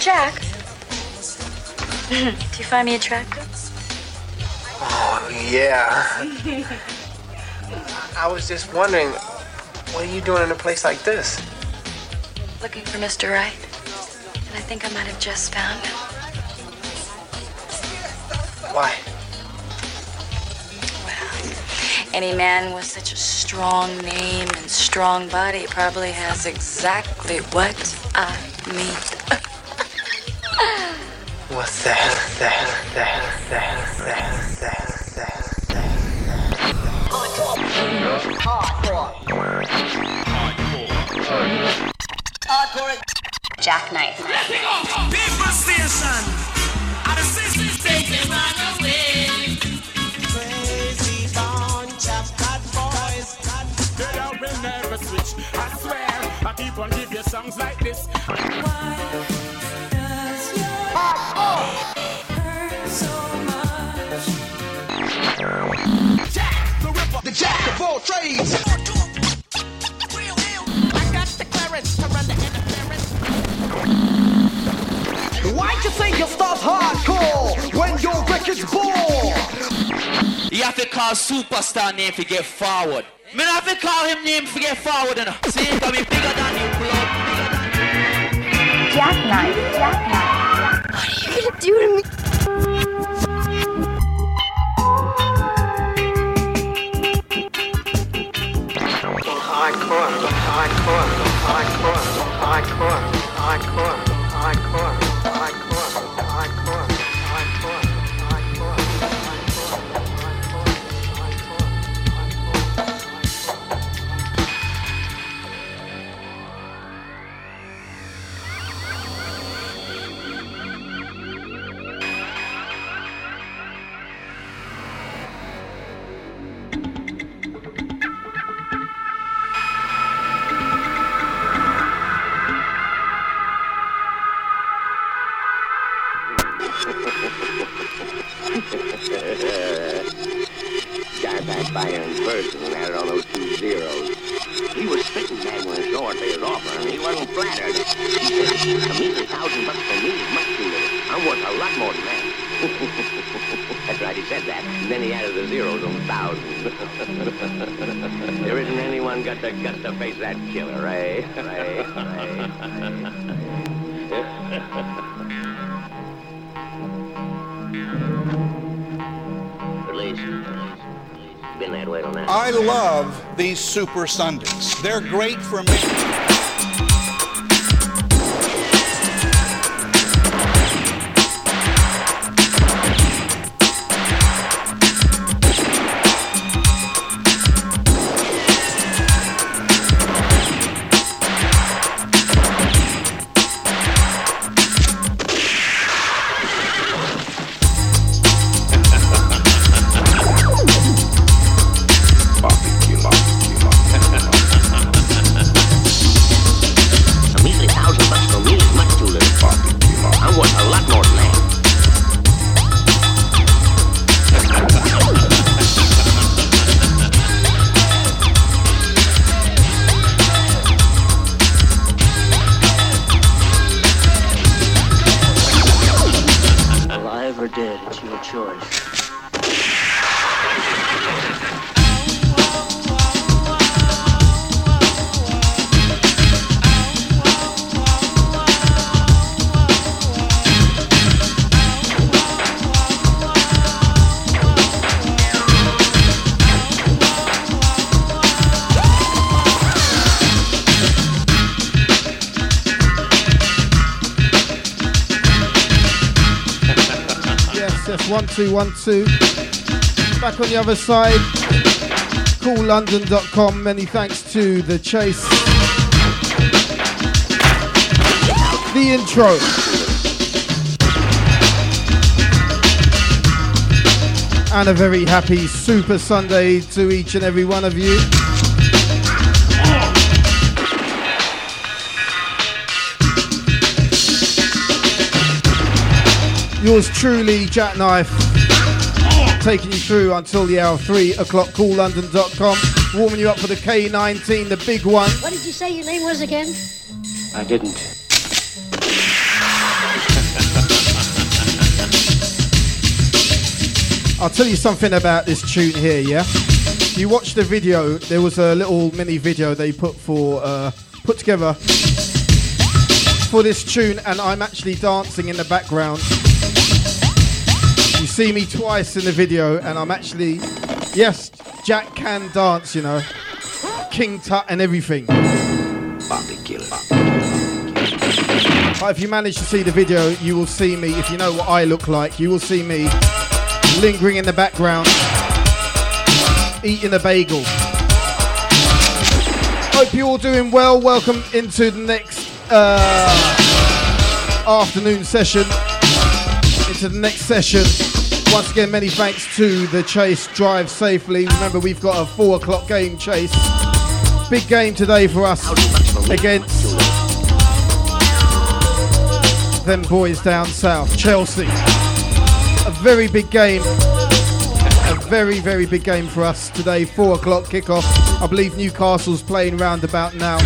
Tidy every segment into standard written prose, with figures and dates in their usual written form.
Jack, do you find me attractive? Oh, yeah. I was just wondering, what are you doing in a place like this? Looking for Mr. Right. And I think I might have just found him. Why? Any man with such a strong name and strong body probably has exactly what I need. What's that? Hardcore. Jackknife. People station. At the sisters taking run away. Crazy bunch of bad boys. They will never switch. I swear. I keep on give you songs like this. Why does your heart hurt so much? Jack the Ripper, the Jack of all trades. I got the clearance to run the interference. Why'd you say you start hardcore when your record's born? You have to call superstar name to get forward. Me not have to call him name to get forward. You know. See him coming bigger than you, blood. Jackknife. What are you gonna do to me? Guy back by him in person and added on those 2 zeros. He was spitting mad when his lower pay his offer, and he wasn't flattered. He said, a measly $1,000 for me is much too little. I'm worth a lot more than that. That's right, he said that. And then he added the zeros on the 1,000. There isn't anyone got the guts to face that killer, eh? At least, been that way till now. I love these Super Sundays. They're great for me. Yes, 1212. Back on the other side, coollondon.com. Many thanks to The Chase. The intro. And a very happy Super Sunday to each and every one of you. Yours truly, Jackknife, taking you through until the hour 3 o'clock, coollondon.com, warming you up for the K19, the big one. What did you say your name was again? I didn't. I'll tell you something about this tune here, yeah? If you watch the video, there was a little mini video they put together for this tune, and I'm actually dancing in the background. You see me twice in the video, and I'm actually, yes, Jack can dance, you know. King Tut and everything. But if you manage to see the video, you will see me, if you know what I look like, you will see me lingering in the background, eating a bagel. Hope you're all doing well. Welcome into the next afternoon session. Into the next session. Once again, many thanks to the Chase Drive Safely. Remember, we've got a 4 o'clock game, Chase. Big game today for us against them boys down south, Chelsea. A very big game. A very, very big game for us today. 4 o'clock kickoff. I believe Newcastle's playing round about now.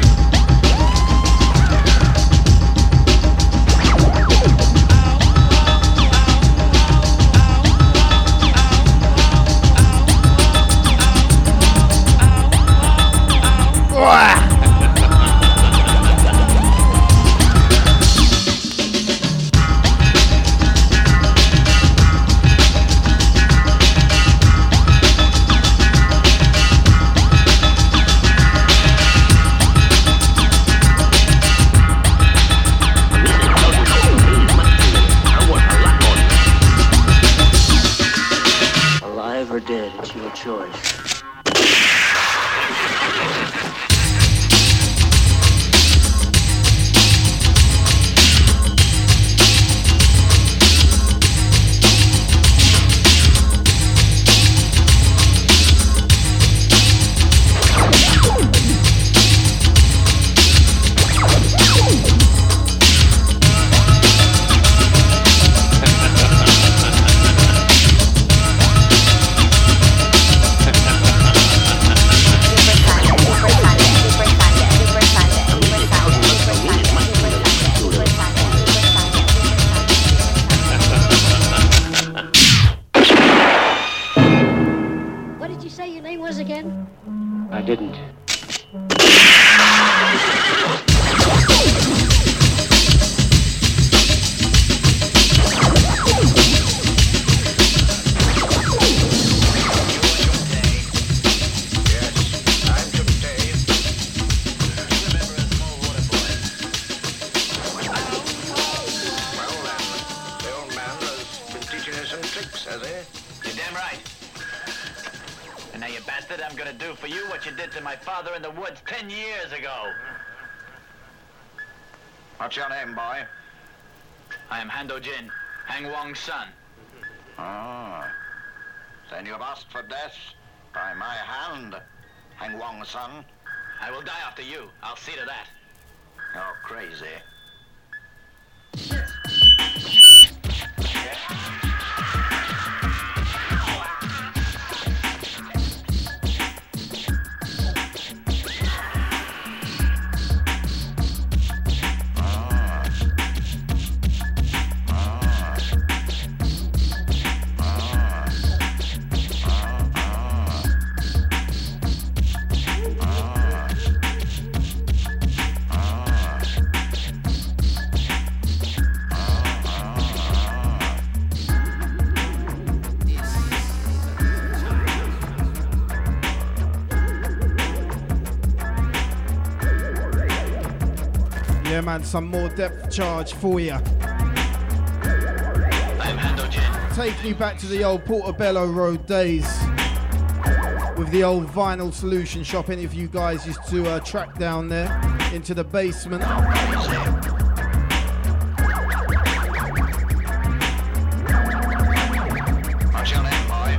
What's your name, boy? I am Hando Jin, Hang Wong's son. Oh. Then you've asked for death by my hand, Hang Wong's son. I will die after you. I'll see to that. You're crazy. Yeah, man, some more depth charge for you. I'm Hando Jin. Taking you back to the old Portobello Road days with the old Vinyl Solution shop. Any of you guys used to track down there into the basement. What's your name, boy?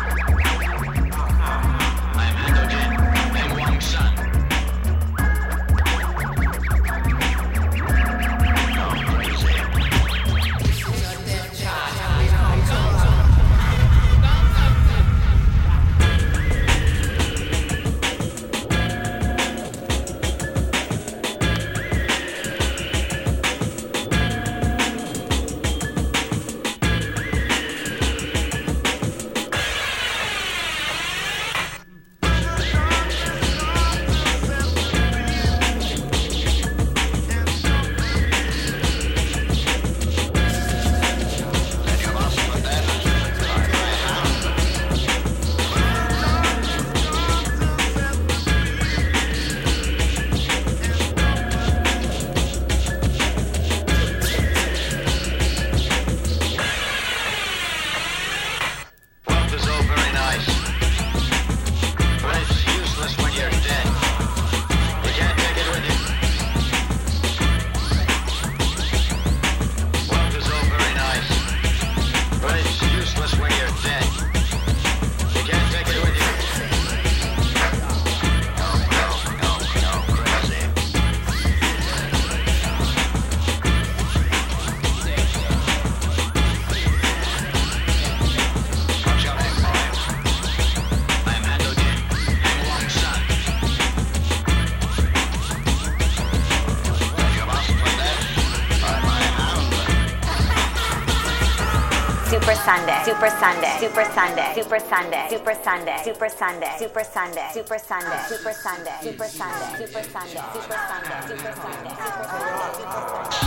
I am Hando Jin, Hang Wong's son. Super Sunday, Super Sunday, Super Sunday, Super Sunday, Super Sunday, Super Sunday, Super Sunday, Super Sunday, Super Sunday, Super Sunday, Super Sunday, Super Sunday, Super Sunday, Super Sunday, Super Sunday.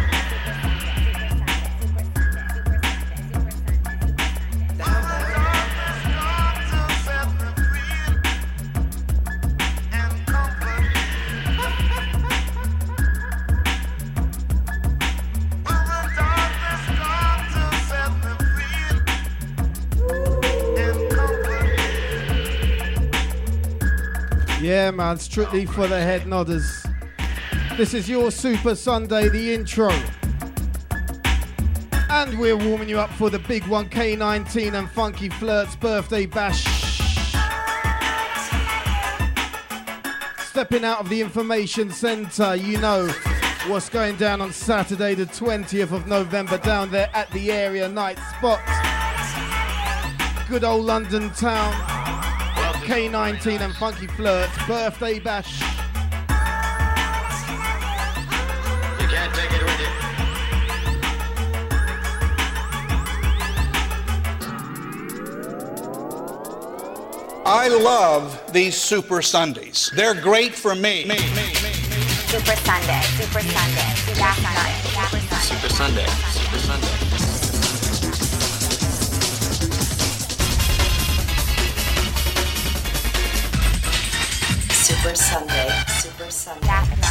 Yeah, man, strictly for the head nodders. This is your Super Sunday, the intro. And we're warming you up for the big one, K19 and Funky Flirt's birthday bash. Stepping out of the information centre, you know what's going down on Saturday the 20th of November down there at the area night spot. Good old London town. K19 and Funky Flirt's birthday bash. You can't take it with you. I love these Super Sundays. They're great for me. Super Sunday, Super Sunday, Super Sunday, Super Sunday, Super Sunday. Super Sunday, Super Sunday.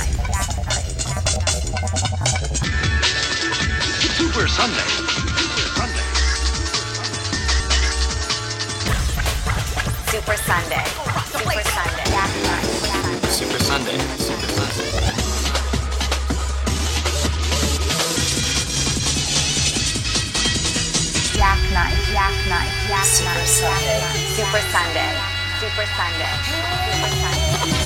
Super Sunday. Super Sunday, Super Sunday, Super Sunday, Super Sunday. Jack Night, Jack Night, Jack Super Night, Sunday. Super Sunday, Super Sunday, Super Sunday.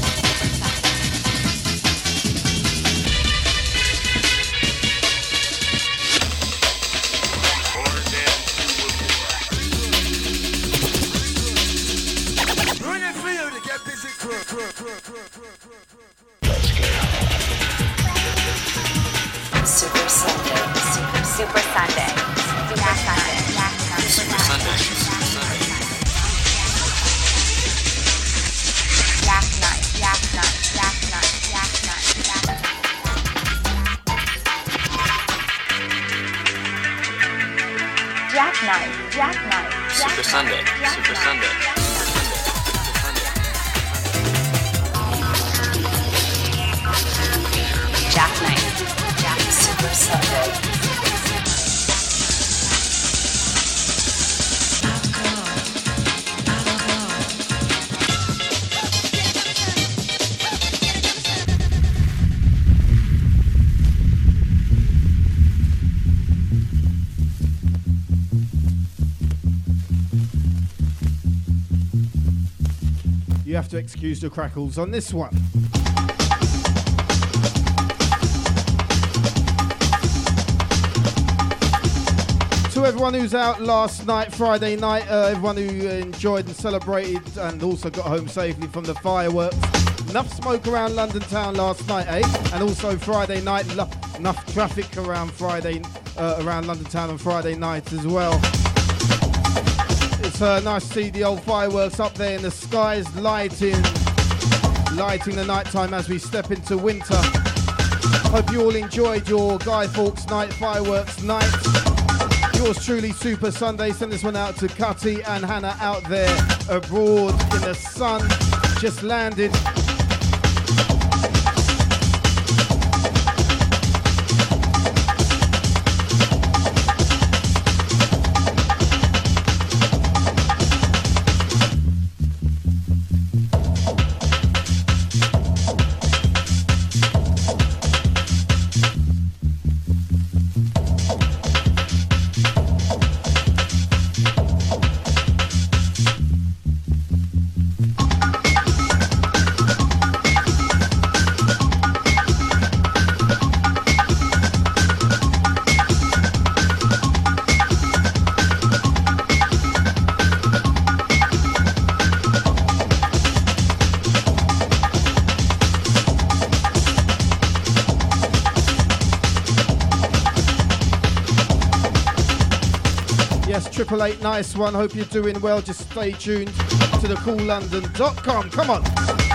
Super Sunday, Super Sunday, Jack Sunday, Jack Night, Super Sunday, Super Sunday. Jack Night, Jack Night, Jack Night, Jack Night, Jack Night. Jack Night, Jack Night, Super Sunday, Super Sunday. Jack Night, Super Sunday. You have to excuse the crackles on this one. To everyone who's out last night, Friday night, everyone who enjoyed and celebrated and also got home safely from the fireworks. Enough smoke around London town last night, eh? And also Friday night, enough traffic around around London town on Friday night as well. It's nice to see the old fireworks up there in the skies, lighting the nighttime as we step into winter. Hope you all enjoyed your Guy Fawkes night, fireworks night. Yours truly, Super Sunday. Send this one out to Cutty and Hannah out there abroad in the sun. Just landed. 888, nice one. Hope you're doing well. Just stay tuned to thecoollondon.com. Come on.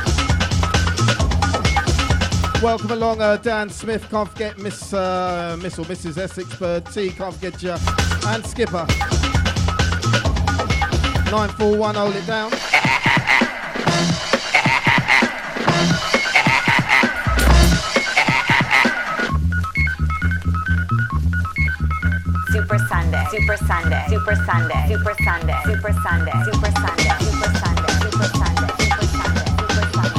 Welcome along, Dan Smith. Can't forget Miss or Mrs. Essex Bird T. Can't forget you. And Skipper. 941, hold it down. Super Sunday, Super Sunday, Super Sunday, Super Sunday, Super Sunday, Super Sunday, Super Sunday, Super Sunday, Super Sunday, Super Sunday.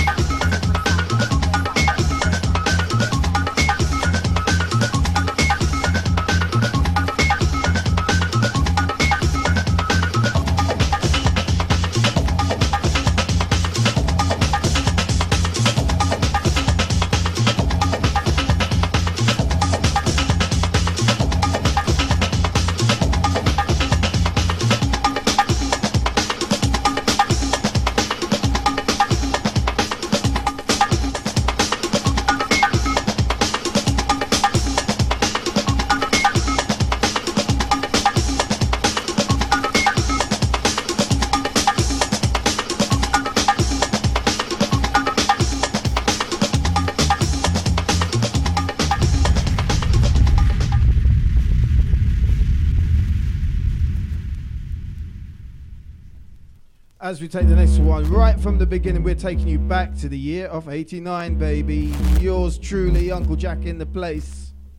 As we take the next one, right from the beginning, we're taking you back to the year of 89, baby. Yours truly, Uncle Jack in the place.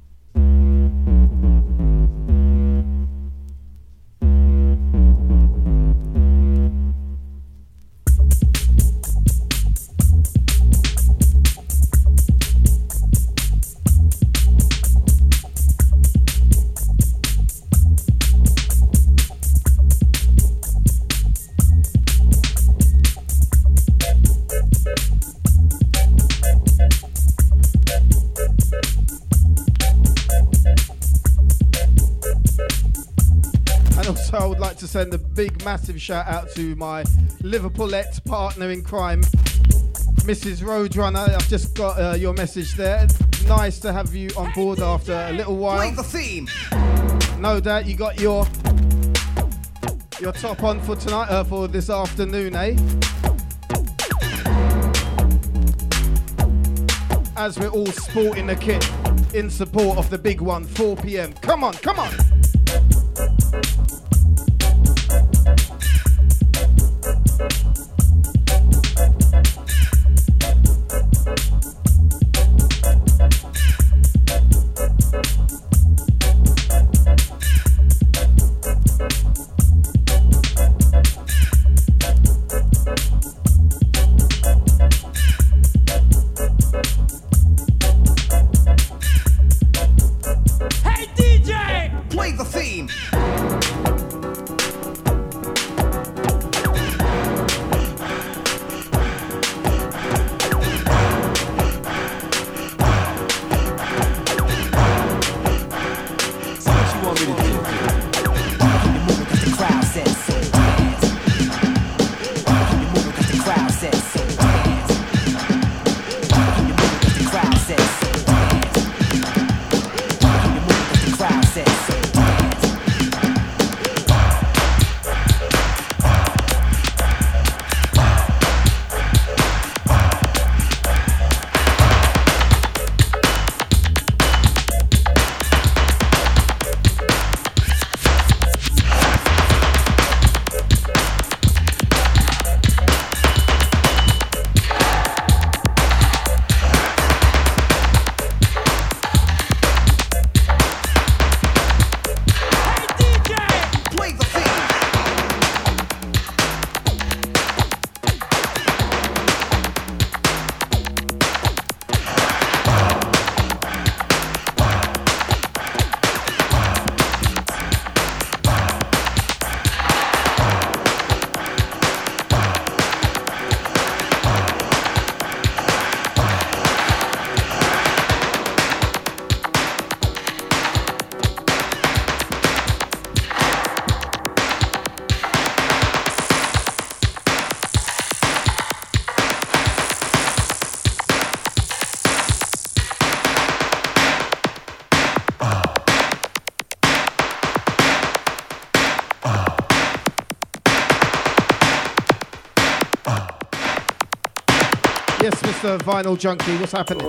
To send a big massive shout out to my Liverpoolette partner in crime, Mrs. Roadrunner. I've just got your message there. Nice to have you on board after a little while. Play the theme. No doubt you got your top on for tonight, for this afternoon, eh? As we're all sporting the kit in support of the big one, 4 p.m. Come on, come on. Yes, Mr. Vinyl Junkie, what's happening?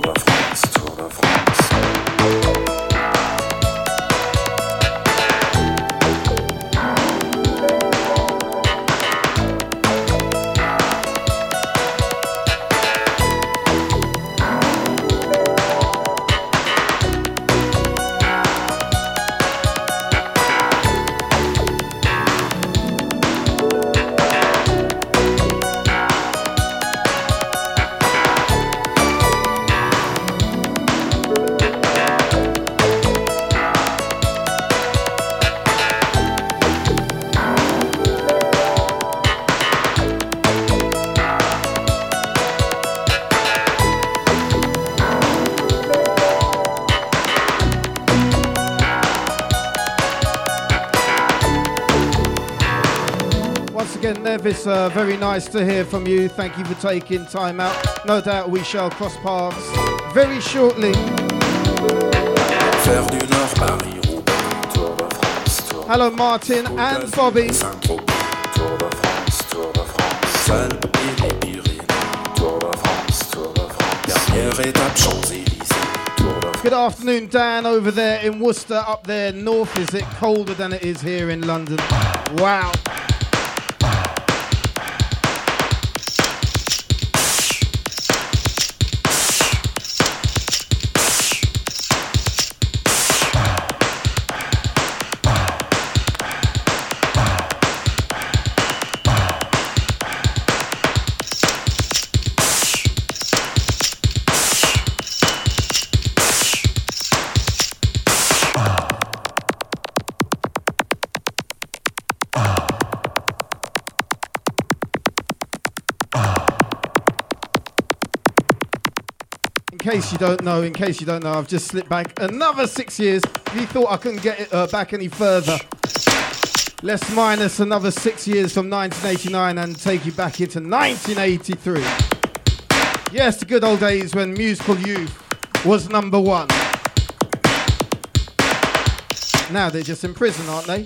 Nevis, very nice to hear from you. Thank you for taking time out. No doubt we shall cross paths very shortly. Hello Martin and Bobby. Good afternoon Dan over there in Worcester. Up there north, is it colder than it is here in London? Wow. In case you don't know, I've just slipped back another 6 years. If you thought I couldn't get it back any further, let's minus another 6 years from 1989 and take you back into 1983. Yes, the good old days when Musical Youth was number one. Now they're just in prison, aren't they?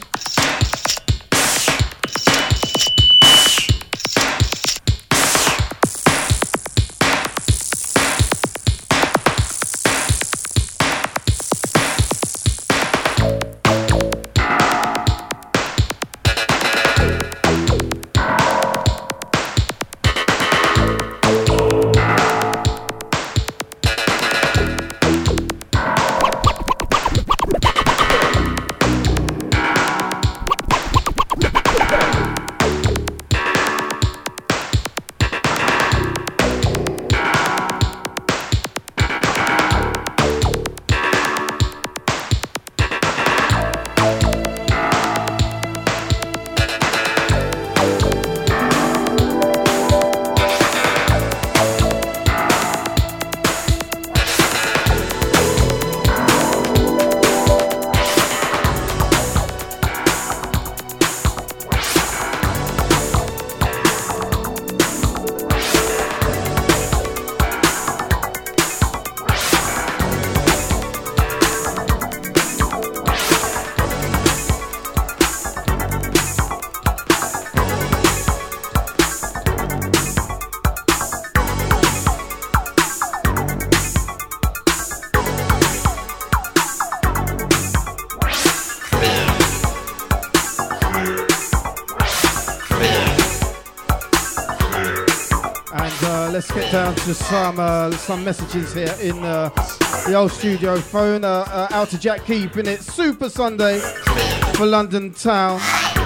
Let's get down to some messages here in the old studio phone. Out to Jack keeping it Super Sunday for London Town.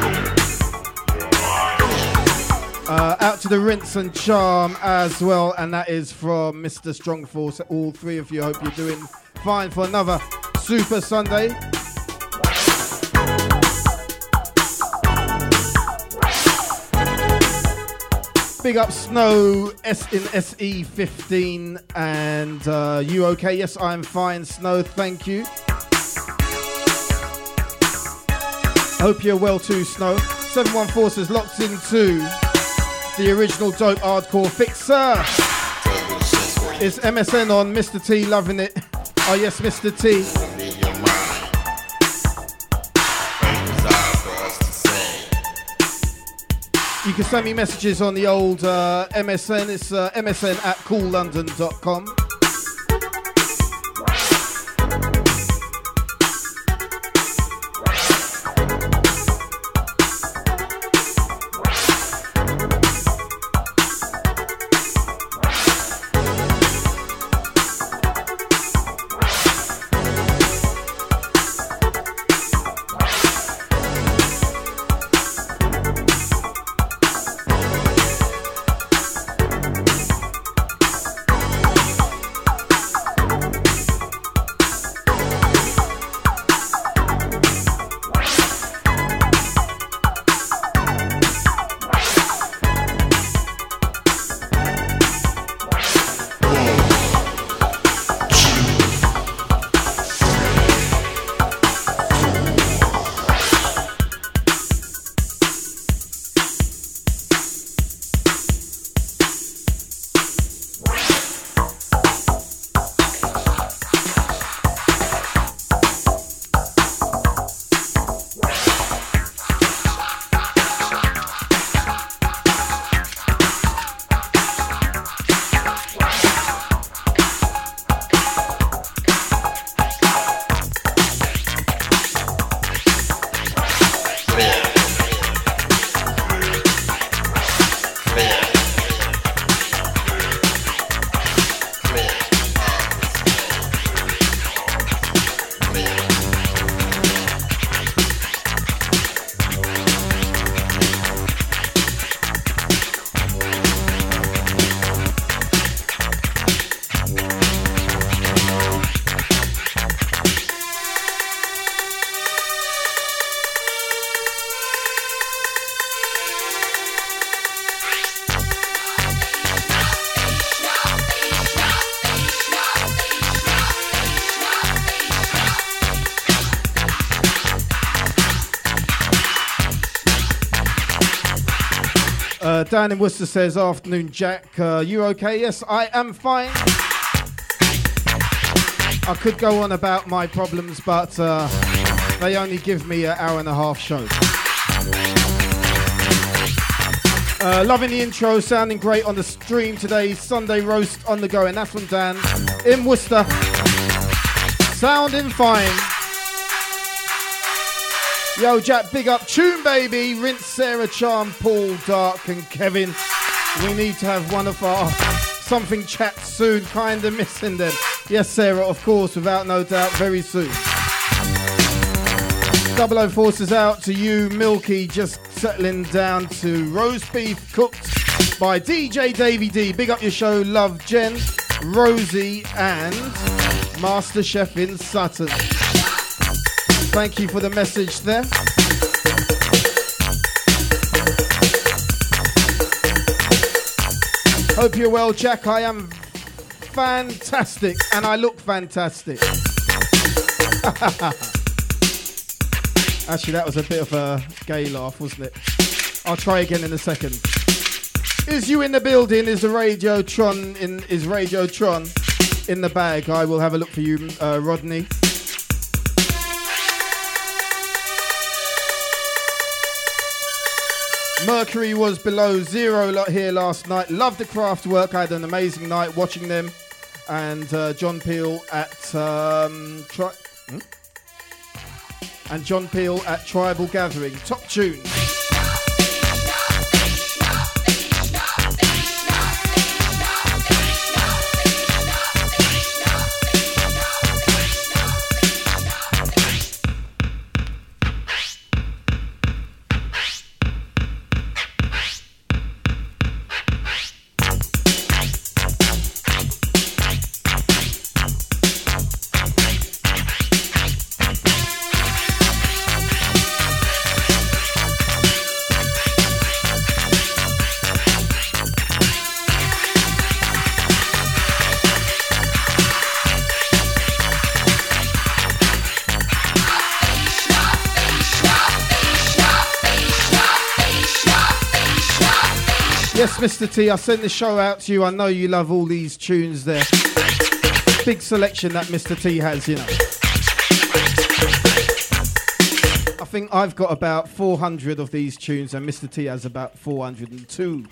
Out to the Rinse and Charm as well, and that is from Mr. Strongforce. All three of you, hope you're doing fine for another Super Sunday. Big up Snow S in SE15 and you okay? Yes, I'm fine, Snow, thank you. Hope you're well too, Snow. 714 says locked into the original dope hardcore fixer. It's MSN on Mr. T, loving it. Oh yes, Mr. T. You can send me messages on the old MSN. It's msn@coollondon.com. Dan in Worcester says, afternoon, Jack. You okay? Yes, I am fine. I could go on about my problems, but they only give me an hour and a half show. Loving the intro, sounding great on the stream today. Sunday roast on the go, and that's from Dan in Worcester. Sounding fine. Yo, Jack, big up. Tune, baby. Rinse, Sarah, Charm, Paul, Dark, and Kevin. We need to have one of our something chat soon. Kinda missing them. Yes, Sarah, of course, without no doubt, very soon. 004 says out to you, Milky, just settling down to roast beef cooked by DJ Davey D. Big up your show. Love, Jen, Rosie, and Master Chef in Sutton. Thank you for the message there. Hope you're well, Jack. I am fantastic, and I look fantastic. Actually, that was a bit of a gay laugh, wasn't it? I'll try again in a second. Is you in the building? Is Radiotron in the bag? I will have a look for you, Rodney. Mercury was below zero here last night. Loved the craft work. I had an amazing night watching them. And John Peel at Tribal Gathering. Top tune. Yes, Mr. T, I sent the show out to you. I know you love all these tunes there. Big selection that Mr. T has, you know. I think I've got about 400 of these tunes, and Mr. T has about 402.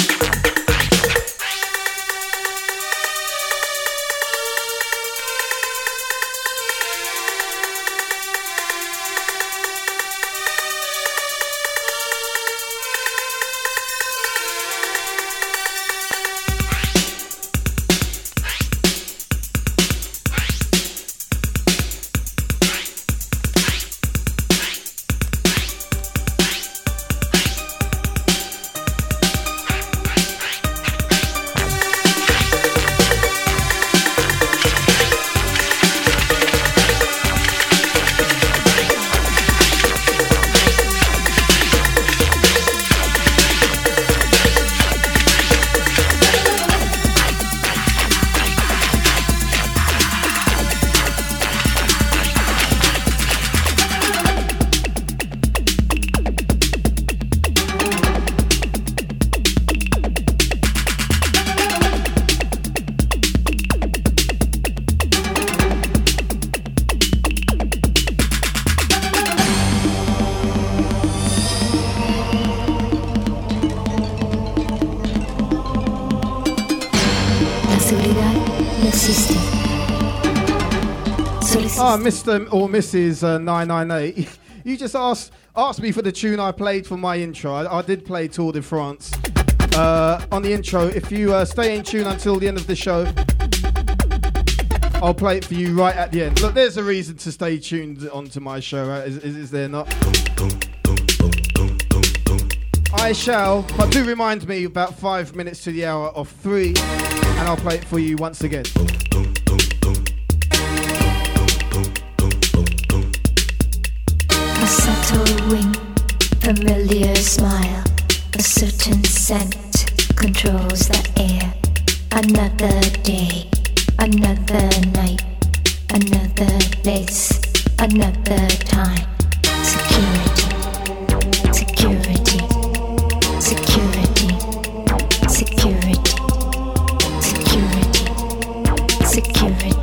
Mr. or Mrs. 998, you just asked me for the tune I played for my intro. I did play Tour de France on the intro. If you stay in tune until the end of the show, I'll play it for you right at the end. Look, there's a reason to stay tuned onto my show, right? Is there not? I shall, but do remind me about 5 minutes to the hour of 3, and I'll play it for you once again. A subtle wink, familiar smile, a certain scent controls the air. Another day, another night, another place, another time. Security, security, security, security, security, security.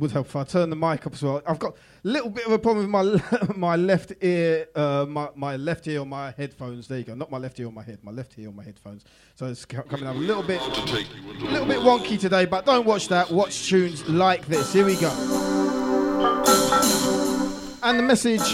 would help if I turn the mic up as well. I've got a little bit of a problem with my left ear, my left ear on my headphones. There you go. Not my left ear on my head. My left ear on my headphones. So it's coming up a little bit wonky today. But don't watch that. Watch tunes like this. Here we go. And the message.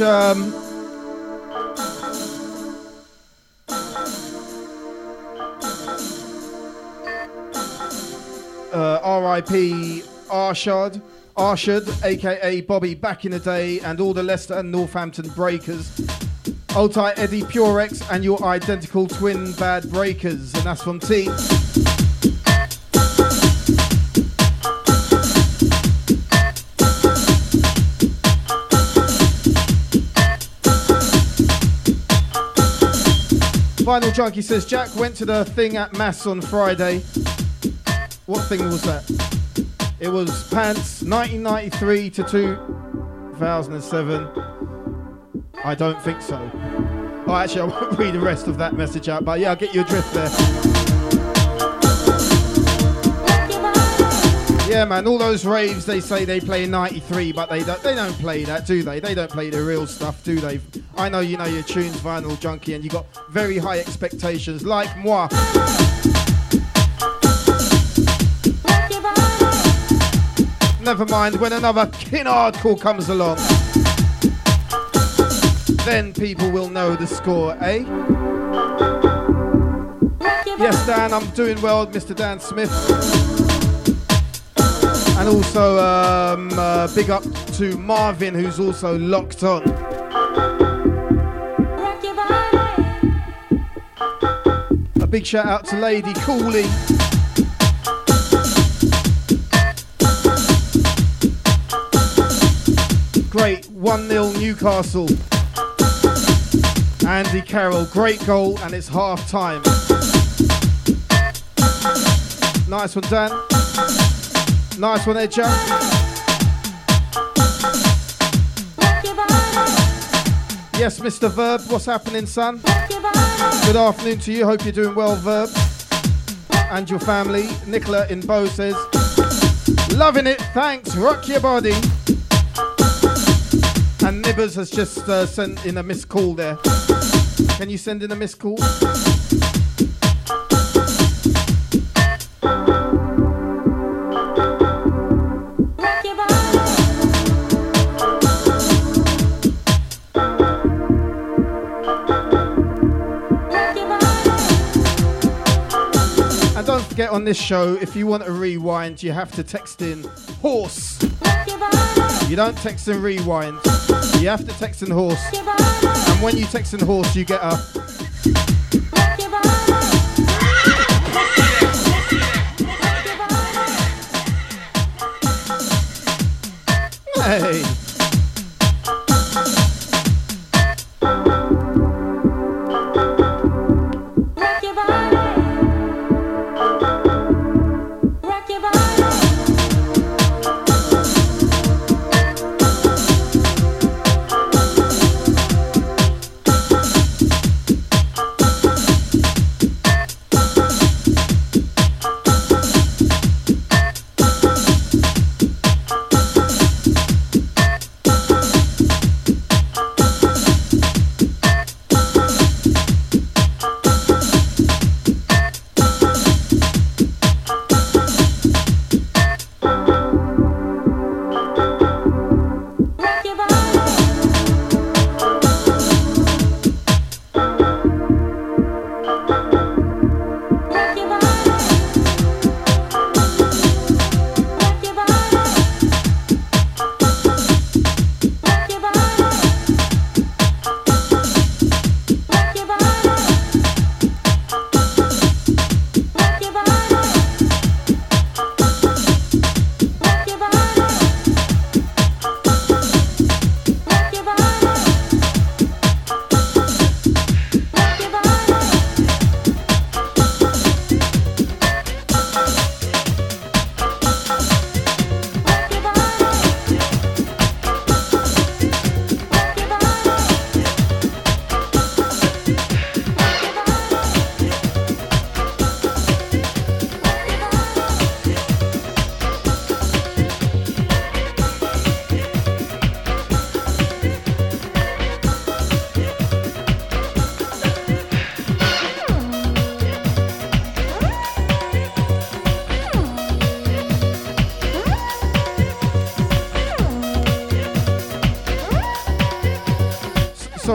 R.I.P. Arshad, aka Bobby back in the day, and all the Leicester and Northampton Breakers. Old tight Eddie Purex and your identical twin Bad Breakers, and that's from T. Vinyl Junkie says, Jack went to the thing at Mass on Friday. What thing was that? It was Pants 1993 to 2007. I don't think so. Oh, actually, I won't read the rest of that message out, but yeah, I'll get you a drift there. Yeah, man, all those raves, they say they play in 93, but they don't play that, do they? They don't play the real stuff, do they? I know you know your tunes, Vinyl Junkie, and you got very high expectations, like moi. Never mind, when another kin hardcore comes along, then people will know the score, eh? Yes, Dan, I'm doing well, Mr. Dan Smith. And also, big up to Marvin, who's also locked on. A big shout out to Lady Cooley. Great, 1-0 Newcastle. Andy Carroll, great goal, and it's half time. Nice one, Dan. Nice one, Edger. Yes, Mr. Verb, what's happening, son? Good afternoon to you, hope you're doing well, Verb. And your family. Nicola in Bow says, loving it, thanks, rock your body. And Nibbers has just sent in a missed call there. Can you send in a missed call? And don't forget, on this show, if you want a rewind, you have to text in horse. You don't text in rewind. You have to text in horse. And when you text in horse, you get a... Hey.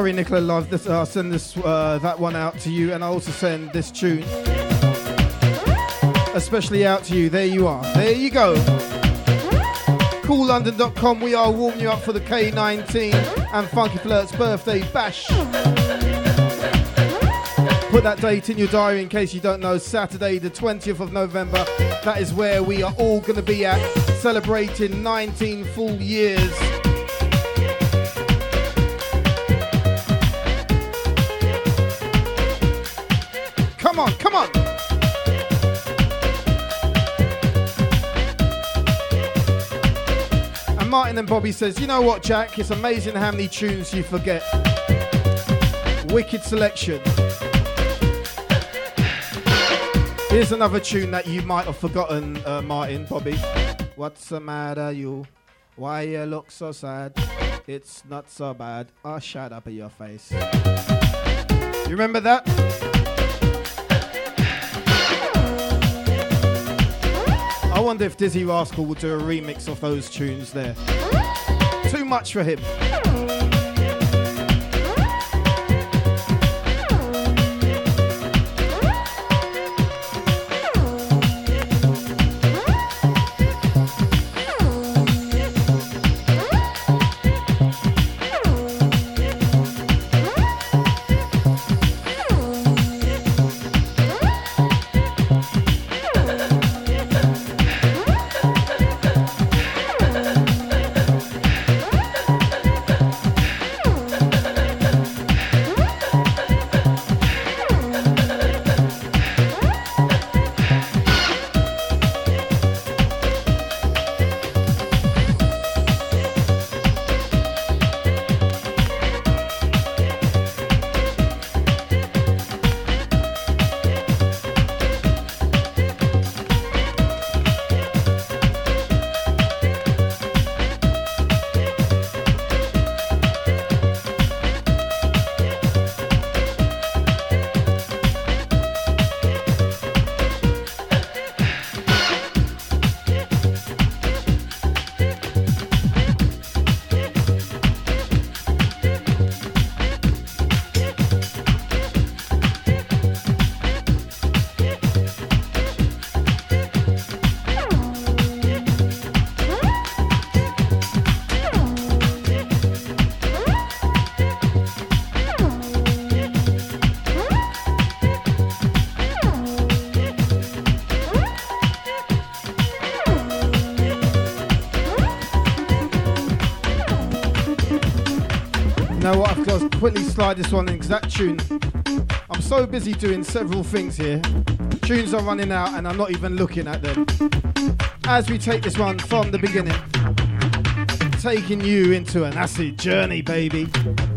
worry, Nicola, love. This, I'll send this that one out to you, and I'll also send this tune especially out to you. There you are. There you go. CoolLondon.com. We are warming you up for the K19 and Funky Flirt's birthday bash. Put that date in your diary in case you don't know. Saturday the 20th of November. That is where we are all going to be at, celebrating 19 full years. Come on, come on. And Martin and Bobby says, you know what, Jack? It's amazing how many tunes you forget. Wicked selection. Here's another tune that you might have forgotten, Martin, Bobby. What's the matter, you? Why you look so sad? It's not so bad. Oh, shut up in your face. You remember that? I wonder if Dizzy Rascal will do a remix of those tunes there. Too much for him. Quickly slide this one in because that tune, I'm so busy doing several things here. Tunes are running out and I'm not even looking at them. As we take this one from the beginning, taking you into an acid journey, baby.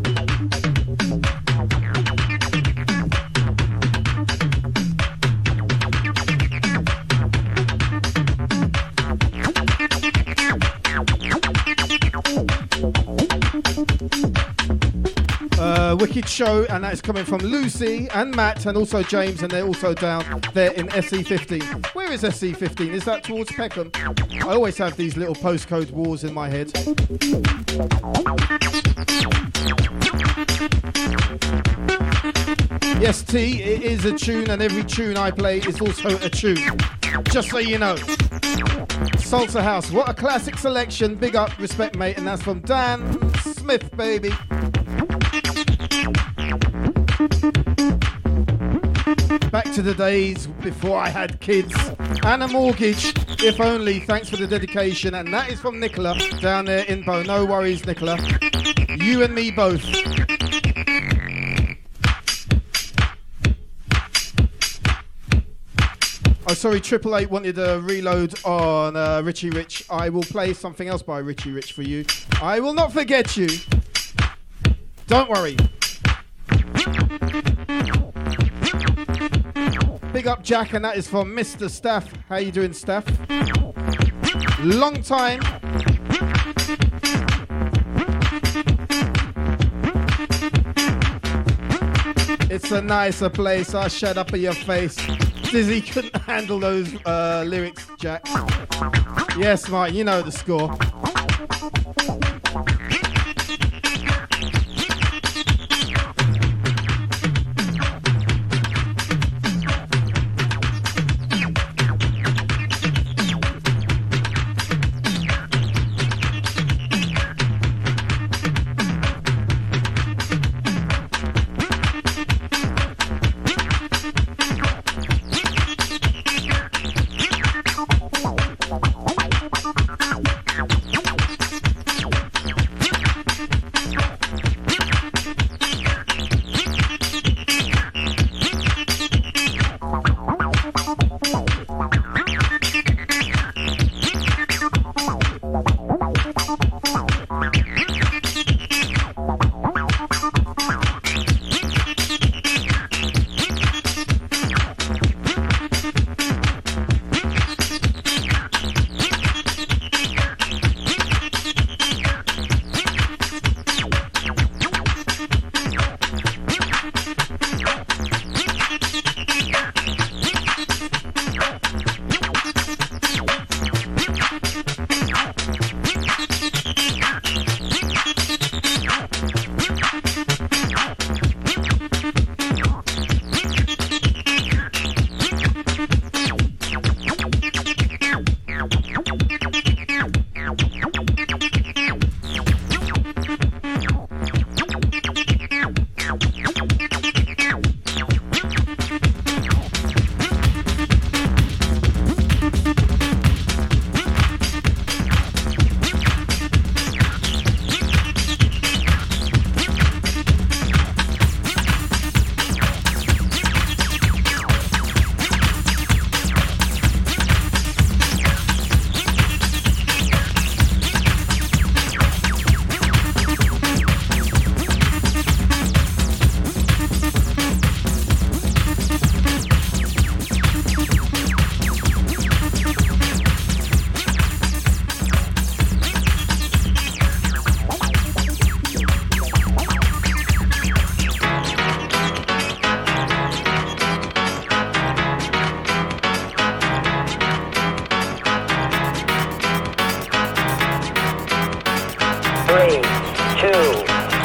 Wicked show, and that is coming from Lucy and Matt and also James, and they're also down there in SE15. Where is SE15? Is that towards Peckham? I always have these little postcode wars in my head. Yes, T, it is a tune, and every tune I play is also a tune. Just so you know. Salsa House, what a classic selection. Big up, respect, mate, and that's from Dan Smith, baby. Back to the days before I had kids and a mortgage, if only. Thanks for the dedication, and that is from Nicola down there in Bow. No worries, Nicola. You and me both. Oh, sorry, 888 wanted a reload on Richie Rich. I will play something else by Richie Rich for you. I will not forget you. Don't worry. Big up Jack, and that is from Mr. Staff. How you doing, Staff? Long time. It's a nicer place. I'll shut up in your face. Dizzy couldn't handle those lyrics, Jack. Yes, Martin, you know the score.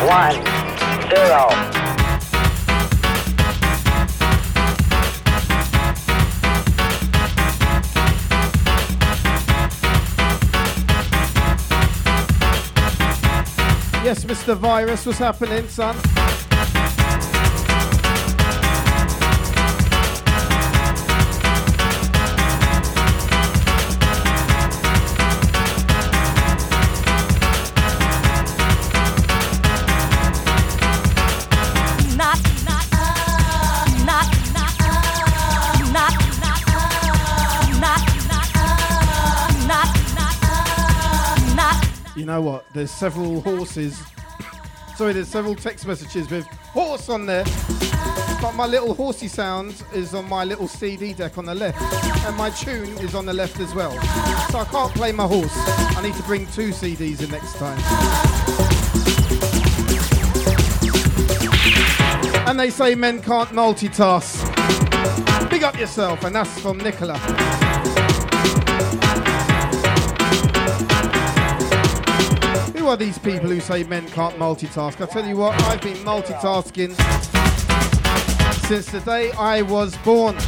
Yes, Mr. Virus, what's happening, son? You know what? There's several horses. Sorry, there's several text messages with horse on there. But my little horsey sound is on my little CD deck on the left. And my tune is on the left as well. So I can't play my horse. I need to bring 2 CDs in next time. And they say men can't multitask. Big up yourself, and that's from Nicola. Who are these people who say men can't multitask? I tell you what, I've been multitasking since the day I was born.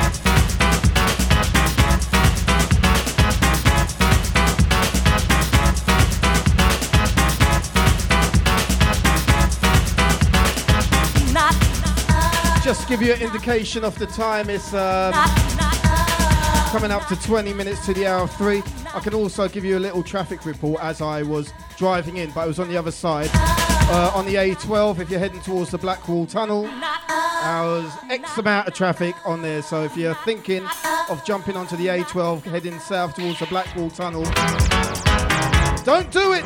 Just give you an indication of the time, it's coming up to 20 minutes to the hour of 3. I can also give you a little traffic report as I was driving in, but I was on the other side. On the A12, if you're heading towards the Blackwall Tunnel, there's X amount of traffic on there. So if you're thinking of jumping onto the A12, heading south towards the Blackwall Tunnel, don't do it!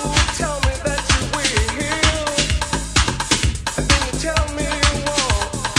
Tell me you want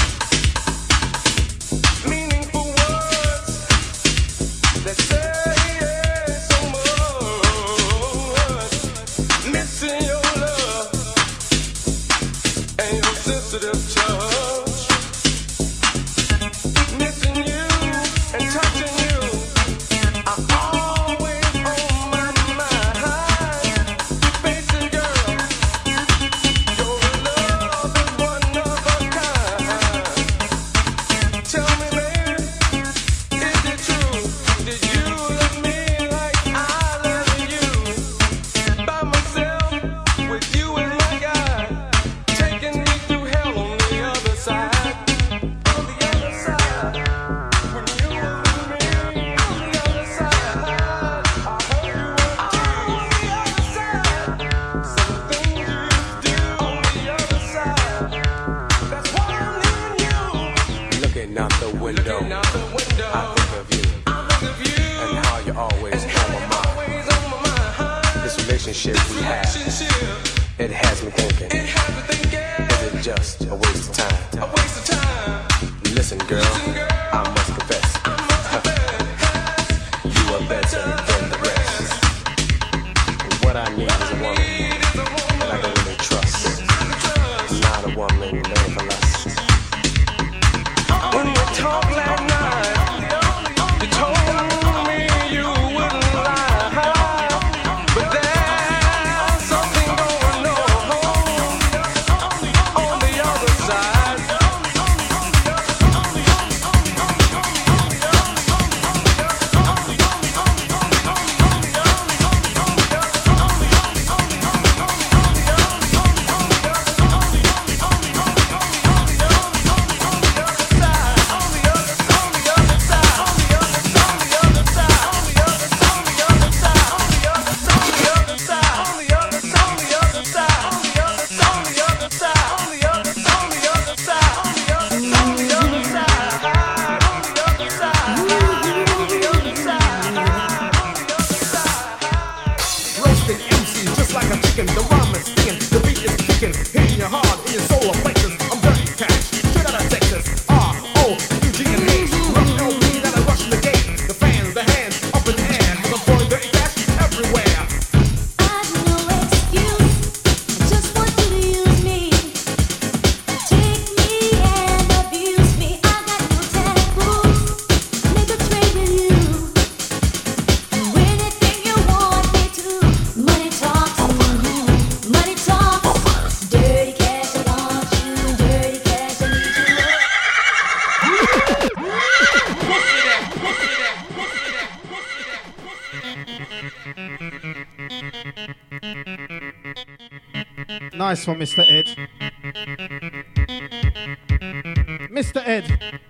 Looking out the window, I think of you, and how you're always on my mind. This relationship we have, it has me thinking, is it just a waste of time? Listen, girl, I must confess, you are better than the rest. What I need is a woman that I can really trust, not a woman made for lust. When we talk last night, you told me you wouldn't lie, but there's something going on the other side. Nice one, Mr. Ed. Mr. Ed.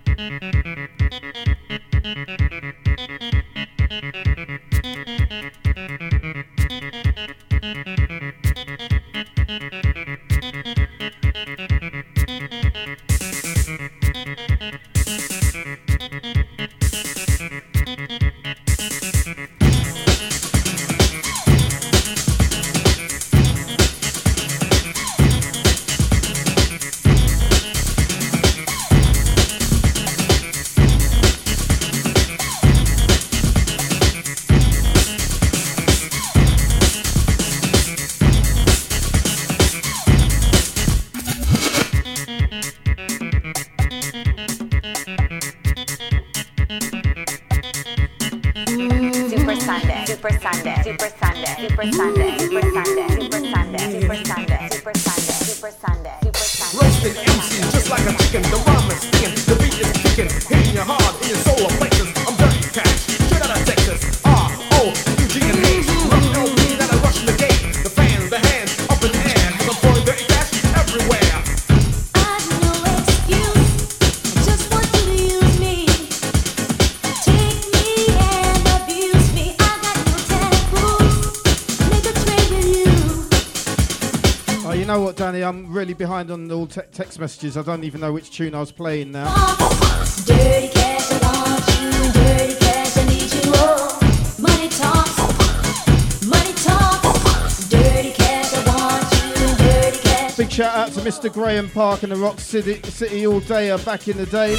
I'm really behind on all text messages. I don't even know which tune I was playing now. Dirty cash, I want you. Dirty cash, I need you. Oh, money talks. Money talks. Dirty cash, I want you. Dirty cash. Big shout out to Mr. Graham Park and the Rock City All Day back in the day.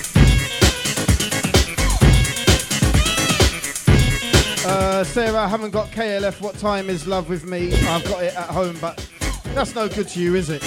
Sarah, I haven't got KLF. What time is Love with Me? I've got it at home, but that's no good to you, is it?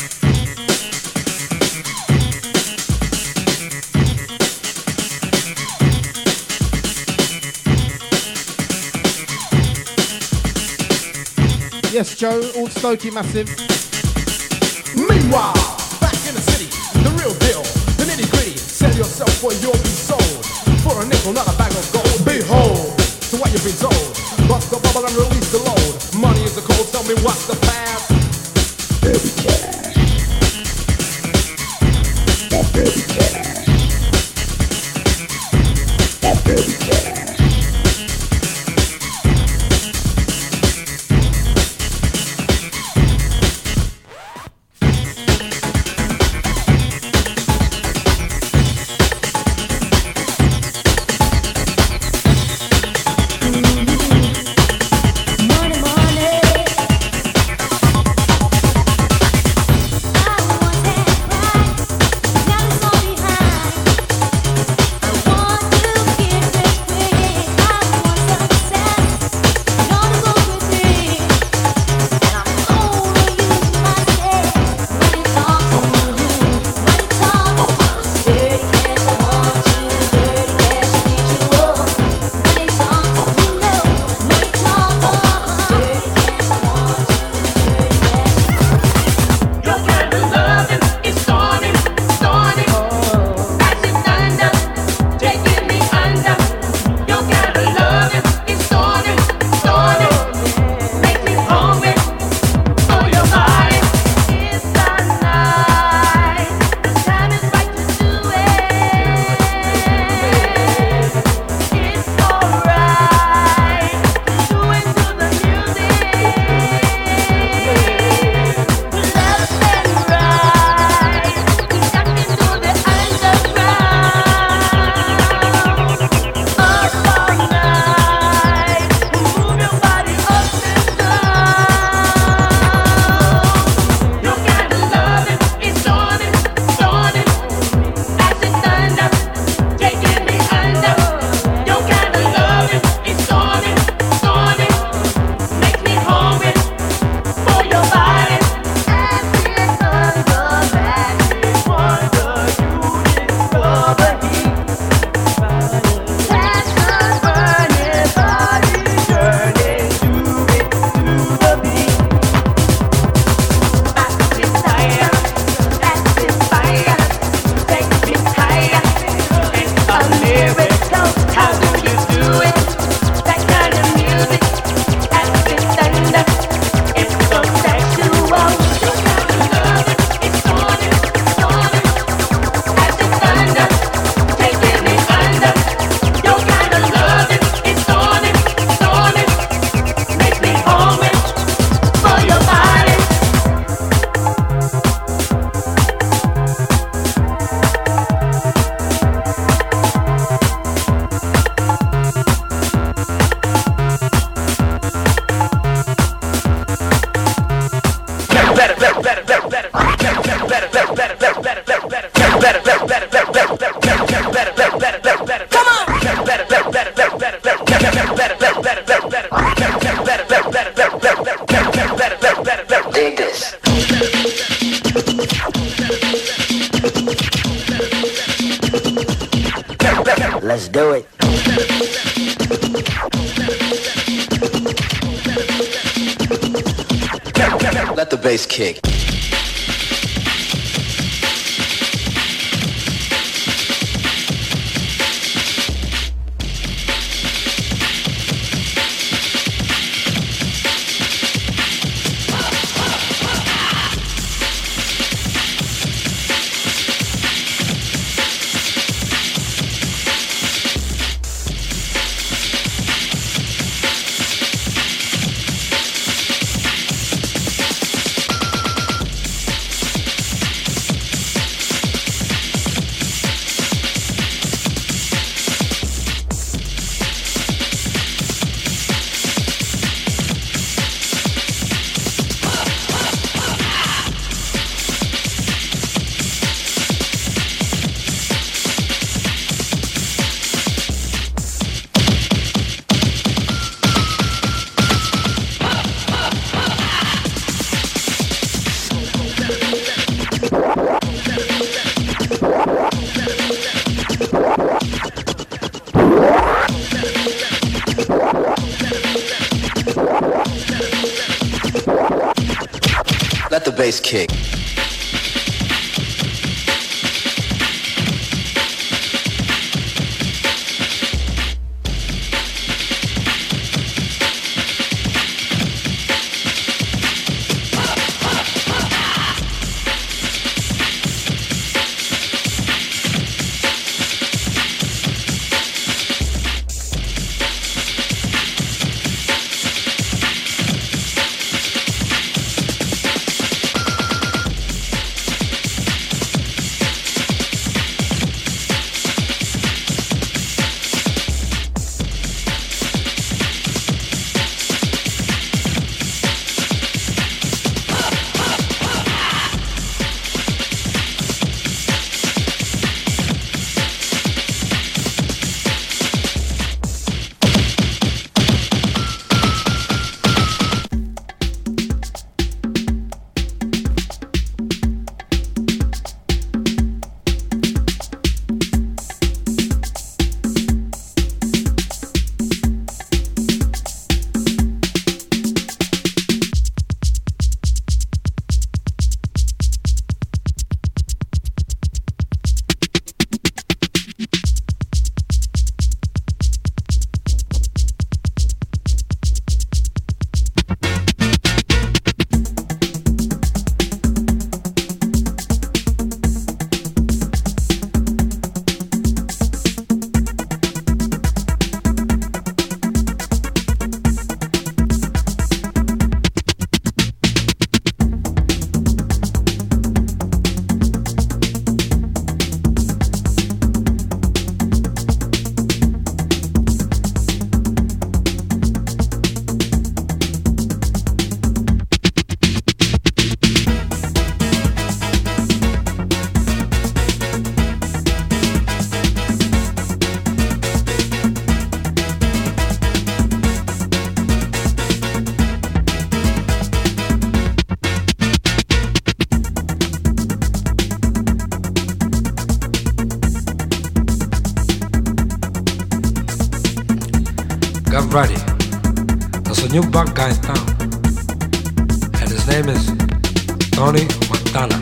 Yes, Joe, all Stokey massive. Meanwhile, back in the city, the real deal, the nitty gritty. Sell yourself or you'll be sold for a nickel, not a bag of gold. Behold, to what you've been told. Bust the bubble and release the load. Money is the code, tell me what's the path. Baby cash. That baby cash. That baby cash. Dig this. Let's do it. Let the bass kick. Let the bass kick. Get ready. There's a new bad guy in town, and his name is Tony Montana.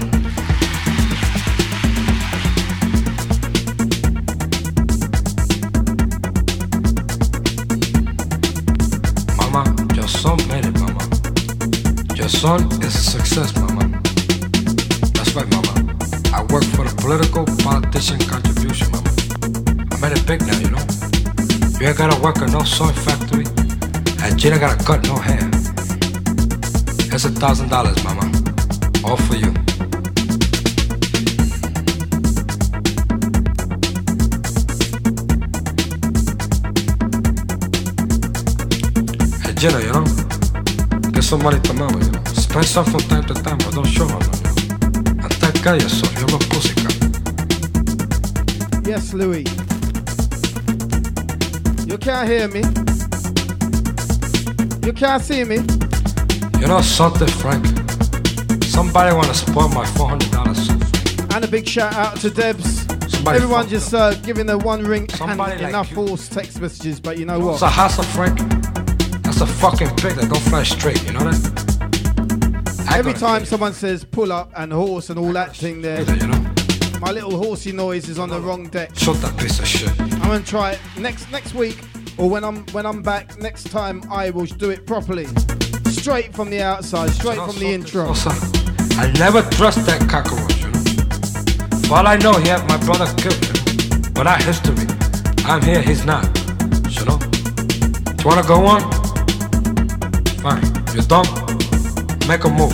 Mama, your son made it, mama. Your son is a success, mama. That's right, mama. I work for the political politician contribution, mama. I made it big now, you know. You ain't gotta work in no soy factory, and you ain't gotta cut no hair. Here's $1,000, mama. All for you. Hey, Jenna, you know, get some money to mama, you know. Spend some from time to time, but don't show her, you know. And thank God you're so, you're a pussycat. Yes, Louis. You can't hear me. You can't see me. You know something, Frank? Somebody wanna spoil my $400. And a big shout out to Debs. Somebody Everyone just giving her one ring and Somebody like enough you. false text messages, but you know what? It's a hassle, Frank. That's a fucking pig that don't fly straight, you know that? Every time someone says pull up and horse and all that thing there, you know? my little horsey noise is on the wrong deck. Shut that piece of shit. I'm gonna try it next week, or when I'm back next time. I will do it properly, straight from the outside, straight from the intro. I never trust that cockroach, you know? For all I know, he had my brother killed, you know? But that history, I'm here, he's not, you know? Do you wanna go on? Fine. You don't? Make a move.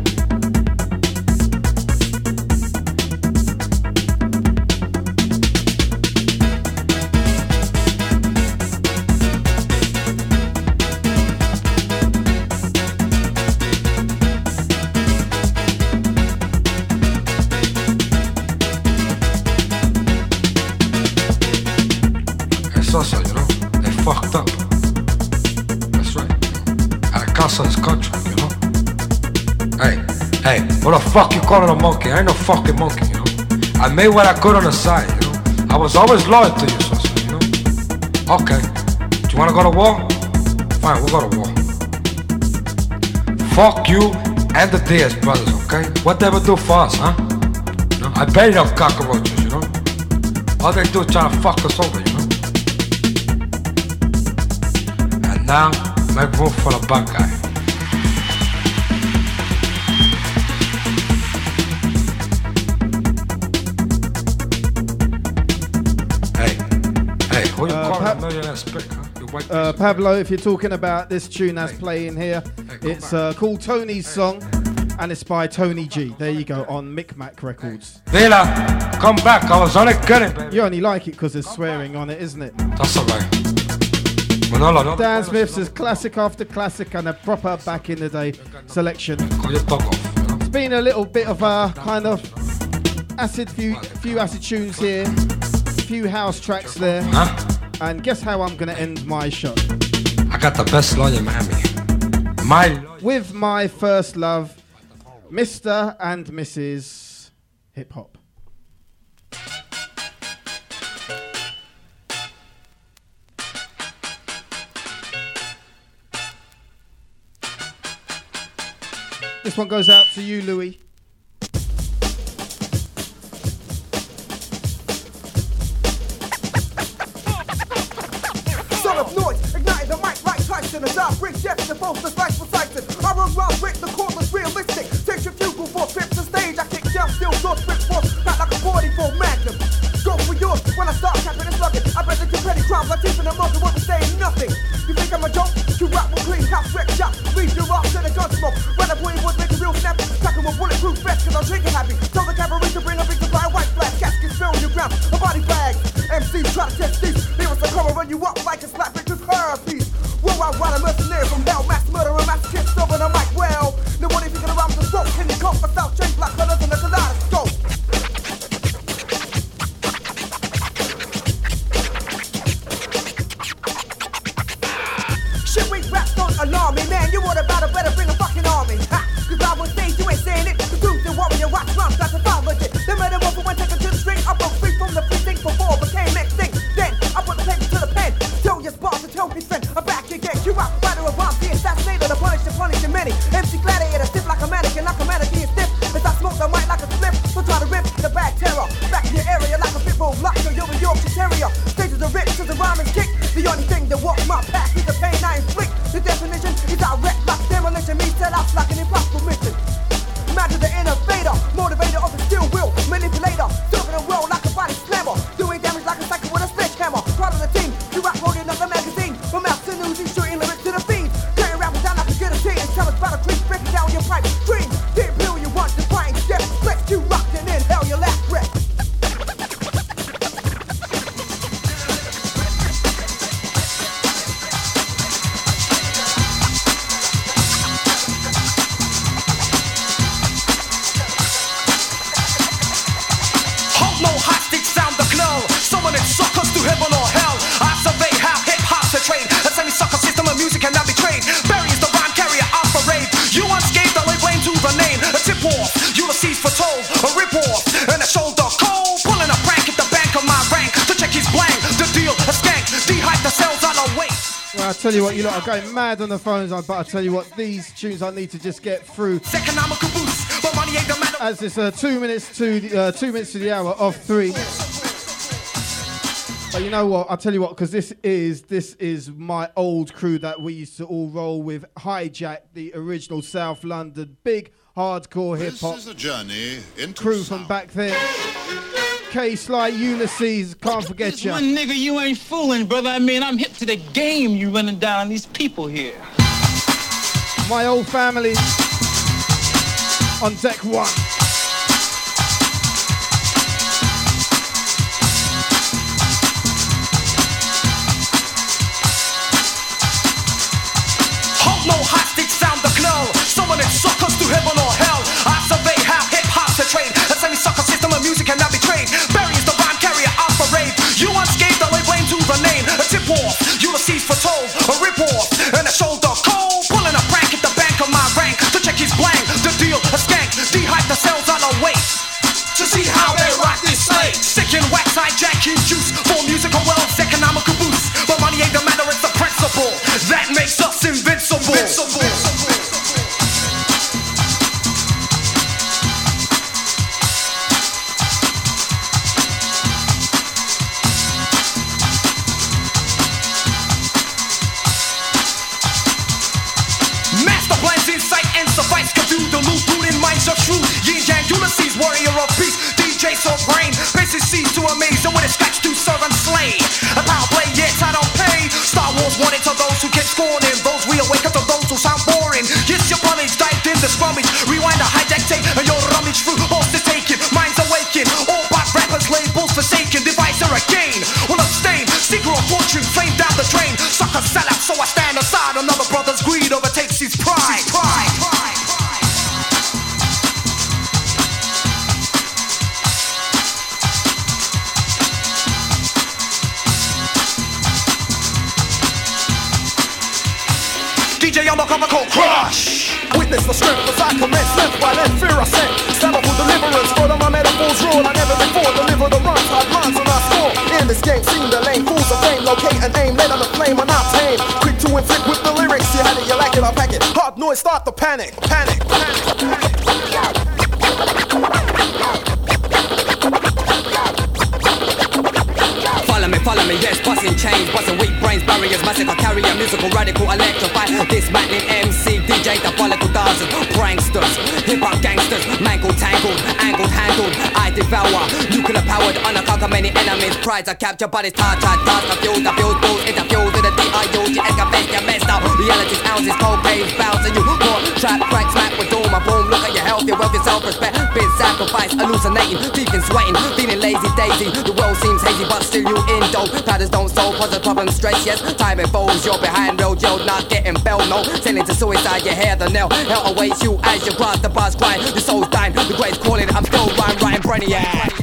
Sosa, you know, they fucked up. That's right. Arakasa's his country, you know. Hey, what the fuck you calling a monkey? I ain't no fucking monkey, you know. I made what I could on the side, you know. I was always loyal to you, Sosa, you know. Okay, do you wanna go to war? Fine, we'll go to war. Fuck you and the Diaz brothers, okay? What they ever do for us, huh? You know? I bet them cockroaches, you know. All they do is try to fuck us over, you know. Now, make room for the bad guy. Hey, who you calling a millionaire spick, huh? You white Pablo, if you're talking about this tune that's playing here, it's called Tony's Song, and it's by Tony G. There you go, on Micmac Records. Vila, come back, I was only kidding, baby. You only like it because there's swearing on it, isn't it? That's alright. Dan Smith says classic after classic and a proper back in the day selection. It's been a little bit of a kind of acid, few acid tunes here, few house tracks there. Huh? And guess how I'm gonna end my show? I got the best lawyer in Miami. With my first love, Mr. and Mrs. Hip Hop. This one goes out to you, Louis. Son of noise, igniting the mic like Tyson. As I bring depth to both the slice for Tyson. I run round with the cordless realistic. Take your bugle for trips to stage. I kick down still short spit force. Not like a 44 Magnum. Go for yours when I start capping and slugging. I bet that you petty crimes like teaching a mother won't be saying nothing. You think I'm a joke? You rap with clean house wreck shop. Leave your rocks in a gun smoke. When I boy was making real snap. Packing with bulletproof vests cause I'm drinking happy. Tell the cavalry to bring a big supply of white flash. Caskets fill your ground. A body bag. MCs try to test these. Lyrics will come and run you up like a slap it with her piece. Worldwide wild a mercenary from hell. Mass murder and mass kiss over the mic. Well, nobody thinking around the throat. Can you come for South change black colors and a kaleidoscope? Shit, we raps don't alarm me, man. You want about it, better bring a fucking army. Ha! Cause I was saying you ain't saying it. The truth and warrior watch rhymes like a five legit. They made it over when taking to the string. I broke free from the precinct before became extinct. Then I put the paper to the pen. Tell your boss and tell his friend. I'm back again. You out, battle of rhymes, the assassin. I tell you what, you lot are going mad on the phones, but I tell you what, these tunes I need to just get through. As it's 2 minutes to the hour of 3. But you know what? I'll tell you what, because this is my old crew that we used to all roll with. Hijack, the original South London big hardcore hip hop crew from back then. K Sly, Ulysses, can't forget you. One nigga you ain't fooling, brother. I mean, I'm hip to the game. You running down these people here. My old family on deck 1. No hostage sound the knell. Summoning suckers to heaven or hell. I survey how hip-hop's a trade. A semi-sucker system of music cannot be trained. Barry is the rhyme carrier off parade. You unscathed, I lay blame to the name. A tip-off, Ulysses foretold. A rip-off, and a shoulder cold. Pulling a prank at the bank of my rank. The check is blank, the deal a skank. De-hype the cells on a wait. To see how they rock this slate. Sick and wax, hijacking juice. For musical wealth, economical boost. But money ain't the matter, it's the principle. That makes us invincible. Master plans insight and suffice. Can do the loot, rooted minds are true. Yin Yang, Ulysses, warrior of peace. DJ so brain, faces cease to amaze. And with a scratch to serve and slay. A power play, yes, I don't pay. Star Wars wanted to those who get scorning. Those we awaken to those who sound boring. Yes, your punnage dived in the scrummage. Rewind a hijack tape and your rummage through. Horse is taken, minds awaken. All bot rappers labels forsaken. Device are again. Will abstain. Secret of fortune, flame down the drain. Sucker sell out, so I stand aside. Another brother's greed overtakes his pride. DJ on the cover called Crush. Witness the strength as I commence. Left by left, fear I sent. Stand up for deliverance. Follow my metaphors rule. I never before deliver the runs. Hard runs and I score. In this game, seen the lane. Fools of fame, locate and aim. Let on the flame and not tame. Quick to inflict with the lyrics. You had it, you like it, I pack it. Hard noise, start the panic. Panic, panic, panic. Follow me, yes, busting chains, busting weak brains, barriers, massacre, carrier, musical, radical, electrify, dismantling MC, DJ, diabolical dancers, pranksters, hip-hop gangsters, mangled, tangled, angled, handled, I devour, nuclear powered, undercover many enemies, prides are captured, bodies tortured, dust, confused, abused, bulls, interfused with the D-I-U-G-S, you messed up, reality's ounces, cold page, bounce, and you caught, trap, crack, smack with doom, my boom, look at your health, your wealth, your self-respect, been sacrificed, hallucinating, deep in sweating, feeling lazy, daisy, the world seems hazy, but still you in dope, patterns don't solve, cause the problem stress, yes, time evolves, you're behind road, you're not getting bell, no, sailing to suicide, you hear the nail, hell awaits you as you cross the bars, crying, your soul's dying, the great's calling, I'm still writing brainiac.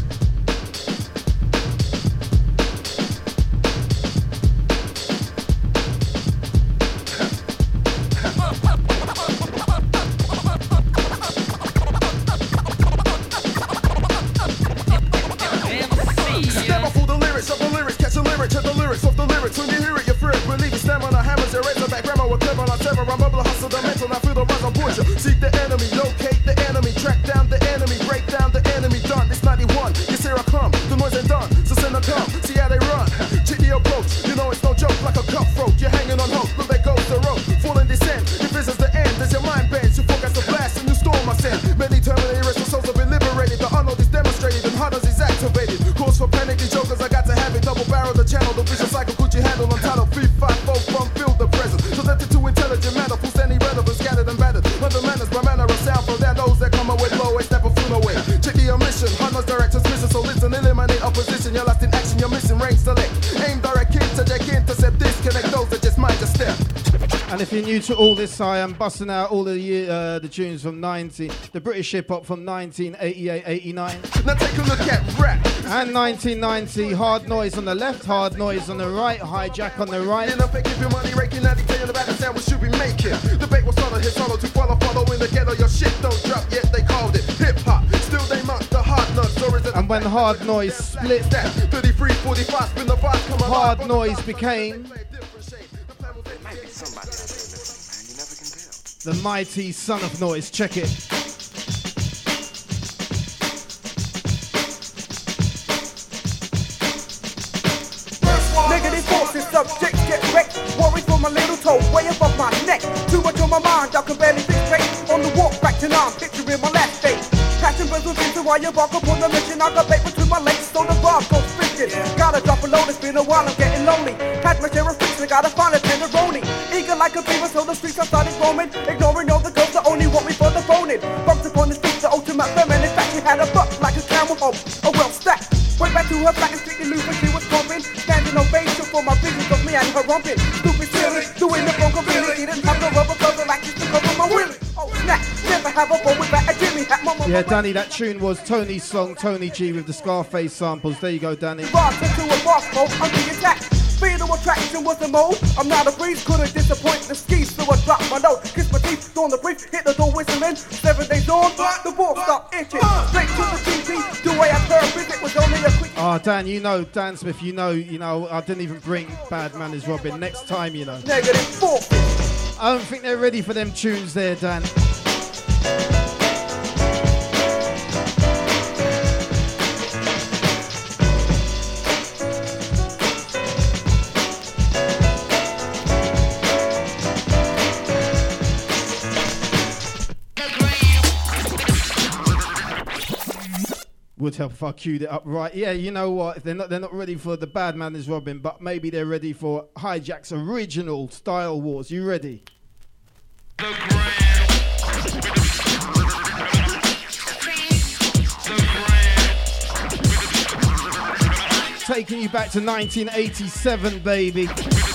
Seek the enemy, locate the enemy, track down the enemy, break down the enemy, done. It's 91, yes here I come, the noise ain't done, so send a come, see how they run. Check the approach, you know it's no joke, like a cutthroat, you're hanging on hope, but there goes the rope, full in descent, if this is the end, there's your mind bends, you forecast the blast, and you storm I send. Many terminate rest, souls have been liberated, the unknown is demonstrated, and hunters is activated. Cause for panic, these jokers, I got to have it, double barrel the channel, the visual cycle, Gucci handle, untitled, 3-5-4 from field the present. So let the two intelligent matter, full standing relevant, scattered and battered. Under manners, my manner of sound for that those that come away low, step a foot away. Check the omission, hunters, directors, mission, so listen, eliminate opposition. You're lost in action, you're missing range, select. Aim, direct, interject, intercept, disconnect those that just might just step. And if you're new to all this, I am busting out all the tunes from the British hip hop from 1988-89. Now take a look at rap. And 1990, Hard Noise on the left, Hard Noise on the right, Hijack on the right. In effect, if your money raking, now tell you about the sound we should be making. The bait was solo, hit solo to follow in the ghetto. Your shit don't drop yet, they called it hip hop. Still they mark the hard nuts, or is it? And when Hard Noise split, 33, 45, spin the vibe, come on. Hard Noise became The mighty son of noise. Check it. Negative forces, subjects get wrecked. Worry for my little toe, way above my neck. Too much on my mind, I can barely think straight. On the walk back to now, I'm picturing my last day. Passion burns within, so I embark upon the mission. I got bait between my legs, so the bar goes fishing. Gotta drop a load, it's been a while, I'm getting lonely. Catch my share of fiction, gotta find a tenderoni. Eager like a beaver, so the streets I started roaming. Ignoring all the girls that only want me for the phoning. Bumped upon the streets, the ultimate feminine. In fact, she had a butt like a camel home, a well stacked. Went back to her black and streaky loop when she was pumping. Standing ovation for my visions of me and her rumping. Stupid silly, doing the bronco really. Didn't have the rubber gloves like to cover my willy. Oh snap, never have a ball with that a Jimmy hat. Mama, Yeah, Danny, that tune was Tony's song, Tony G with the Scarface samples. There you go, Danny. Bar to a bar pole, I'm the attack. Fatal attraction was the mode. I'm not a breeze, couldn't disappoint the skis, so I dropped my note. Kiss my teeth, on the brief, hit the door whistling. 7 days on, the ball stopped itching. Straight to the TV, the way I heard visit was only a quick. Oh, Dan, you know, Dan Smith, you know, I didn't even bring Bad Man is Robin. Next time, you know. Negative 4. I don't think they're ready for them tunes there, Dan. Would help if I queued it up right. Yeah, you know what? If they're not ready for the Bad Man is Robin, but maybe they're ready for Hijack's original Style Wars. You ready? Taking you back to 1987, baby.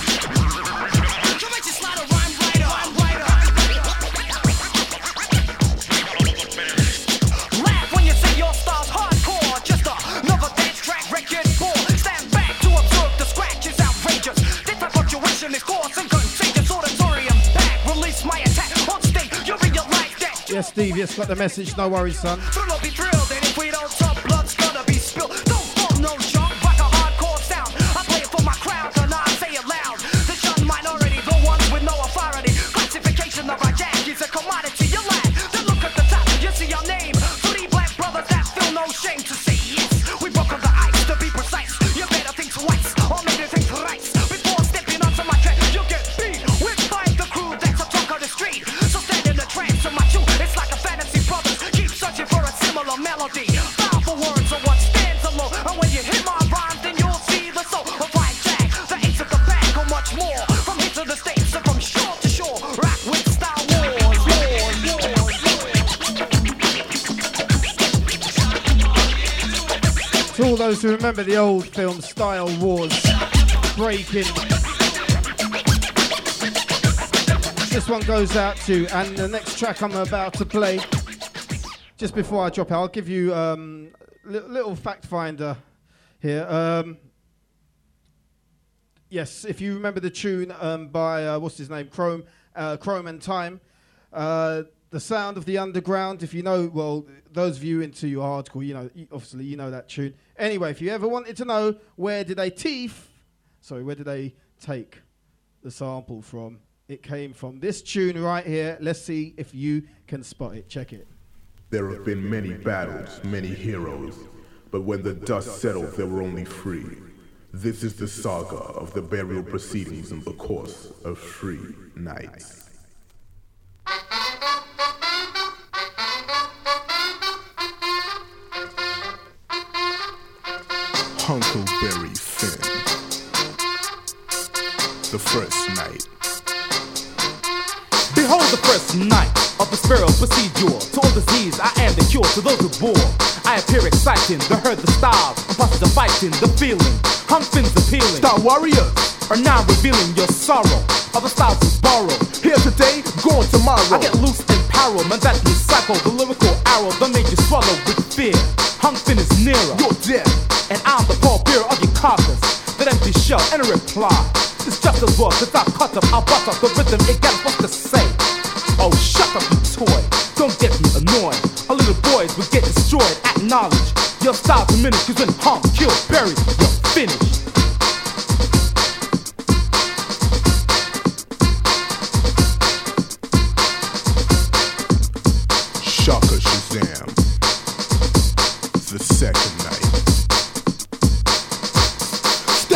Yes, Steve, yes, got the message. No worries, son. Thrill'll be thrilled, and if we don't talk, blood's gonna be spilled. Don't bump no junk, like a hardcore sound. I play it for my crowd, and I say it loud. The young minority, the ones with no authority. Classification of our jack is a commodity. You laugh, then look at the top, you see our name. 3 black brothers that feel no shame to say yes. We broke on the ice, to be precise. You better think twice, or maybe think thrice. Before stepping onto my track, you get beat. With by the crew that's a talk on the street. So stand in the trance of my tune. It's like a fantasy brothers, keep searching for a similar melody. Powerful words are what stands alone. And when you hear my rhymes, then you'll see the soul of Hijack, the ace of the bag, or much more. From here to the States and from shore to shore, rock with Style Wars. To all those who remember the old film Style Wars, Breaking. This one goes out to, and the next track I'm about to play, just before I drop out, I'll give you little fact finder here. Yes, if you remember the tune by, what's his name, Chrome and Time, The Sound of the Underground, if you know, well, those of you into your hardcore, you know, obviously you know that tune. Anyway, if you ever wanted to know where did they take the sample from, it came from this tune right here. Let's see if you can spot it. Check it. There have been many battles, many heroes, but when the dust settled, there were only 3. This is the saga of the burial proceedings in the course of 3 nights. Huckleberry Finn. The first night. Behold the first night of the burial procedure. To all disease, I am the cure to those who bore. I appear exciting, the herd, the style, and process of fighting, the feeling. Hung Finn's appealing. Star warriors are now revealing your sorrow. Other styles is borrowed. Here today, gone tomorrow. I get loose and power, man, that recycle the lyrical arrow that made you swallow with fear. Hung Finn is nearer. You're dead, and I'm the pallbearer of your carcass. That empty shell and a reply. It's just as well, cause I cut up, I'll bust up the rhythm, it got what to say. Oh, shut up, you toy. Don't get me annoyed. Our little boys will get destroyed. Acknowledge your style diminished, cause when Hunk, kill, bury, you're finished.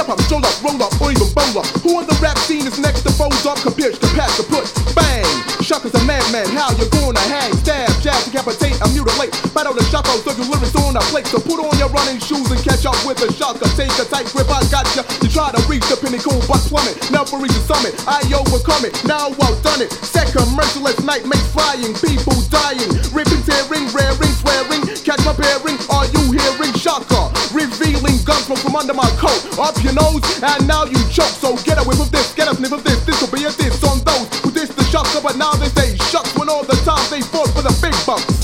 hop, stroll up, roll up, or even bowl up. Who on the rap scene is next to fold up? Kabitch, kapat, kaput, bang. Shuckers a madman, how you gonna hang? Stab, jab, decapitate, and mutilate. Battle the shucko, so you lyrics on a plate. So put on your running shoes and catch up with the shucker. Take a tight grip, I got ya. You try to reach the pinnacle, but plummet. Never reach the summit, I overcome it. Now I've done it. Second, merciless night makes flying. People dying, ripping, tearing, raring, swearing. Catch my bearing, are you hearing? Shocker, revealing guns from under my coat. Up your nose, and now you choke. So get a whiff of this, get a sniff of this. This will be a diss on those who diss the shucker, but now they say shucks when all the time they fought for the big bucks.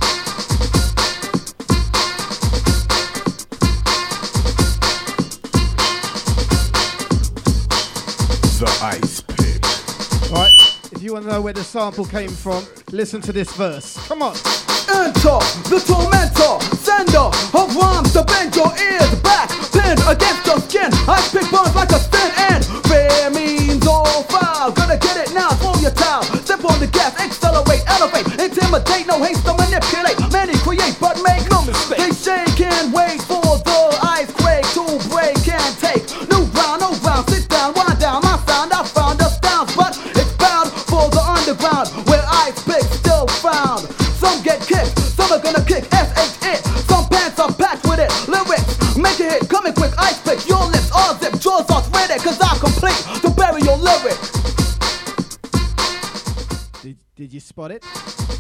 The Ice Pick. Right, if you want to know where the sample came from, listen to this verse. Come on. Enter the tormentor, sender of rhymes to bend your ears back, pinned against your skin. I pick bars like a thin end. Fair means all foul. Gonna get it now, throw your towel. Step on the gas, accelerate, elevate, intimidate, no haste to manipulate. Many create, but make no mistake. They say can't wait for the ice quake to break and take. New ground, no ground, sit down, wind down. My sound, I found us down, but it's bound for the underground where ice picks still found. Some get kicked, some are gonna kick S-H-it. Some pants are packed with it. Lyrics, make a hit, coming quick, ice pick. Your lips are zipped, jaws are threaded, cause I'm complete to bury your lyrics. Did you spot it?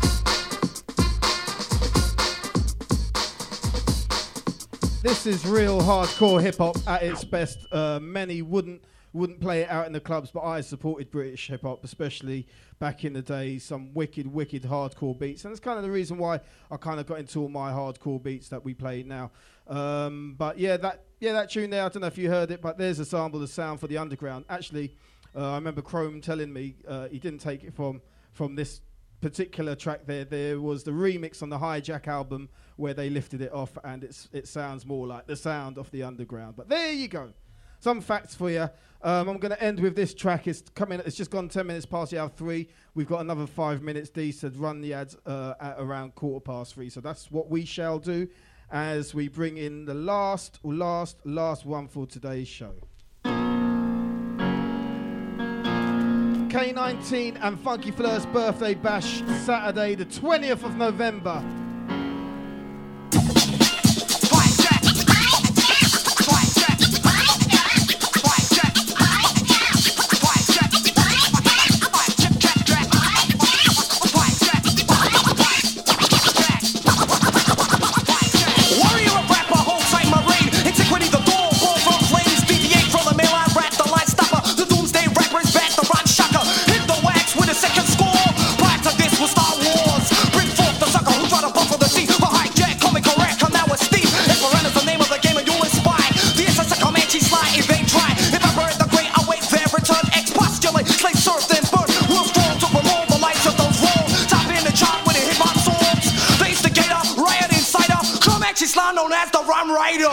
This is real hardcore hip hop at its best. Many wouldn't play it out in the clubs, but I supported British hip hop, especially back in the day. Some wicked hardcore beats, and that's kind of the reason why I kind of got into all my hardcore beats that we play now. But that tune there, I don't know if you heard it, but there's a sample, the sound for the underground. Actually, I remember Chrome telling me he didn't take it from this particular track there. There was the remix on the Hijack album where they lifted it off, and it sounds more like the sound of the underground. But there you go. Some facts for you. I'm going to end with this track. It's just gone 10 minutes past the hour 3. We've got another 5 minutes. D said run the ads at around 3:15. So that's what we shall do as we bring in the last one for today's show. K19 and Funky Fleur's birthday bash, Saturday the 20th of November. Known as the Rum Rider.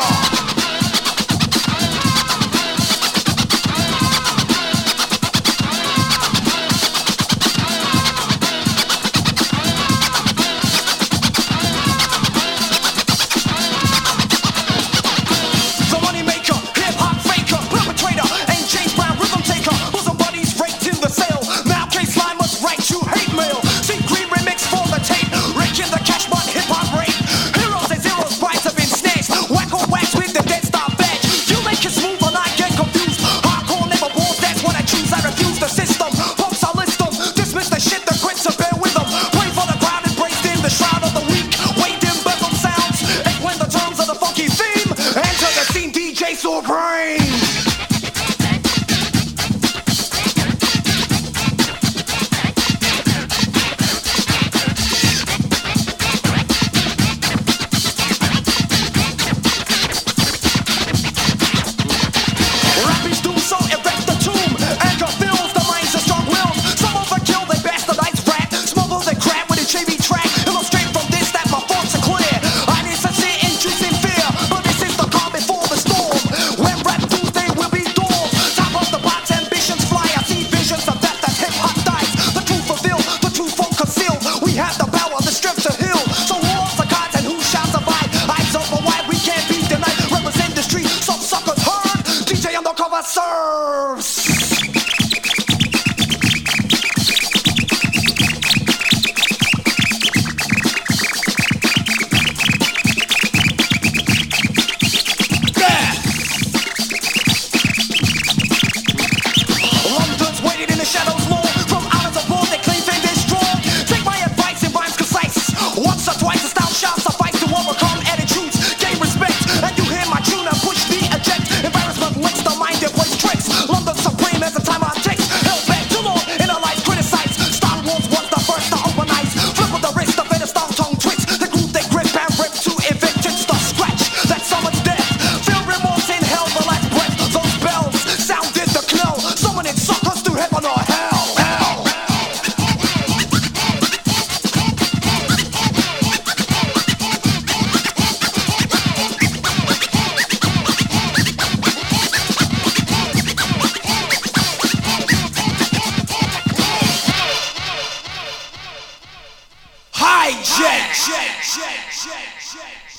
When rap Tuesday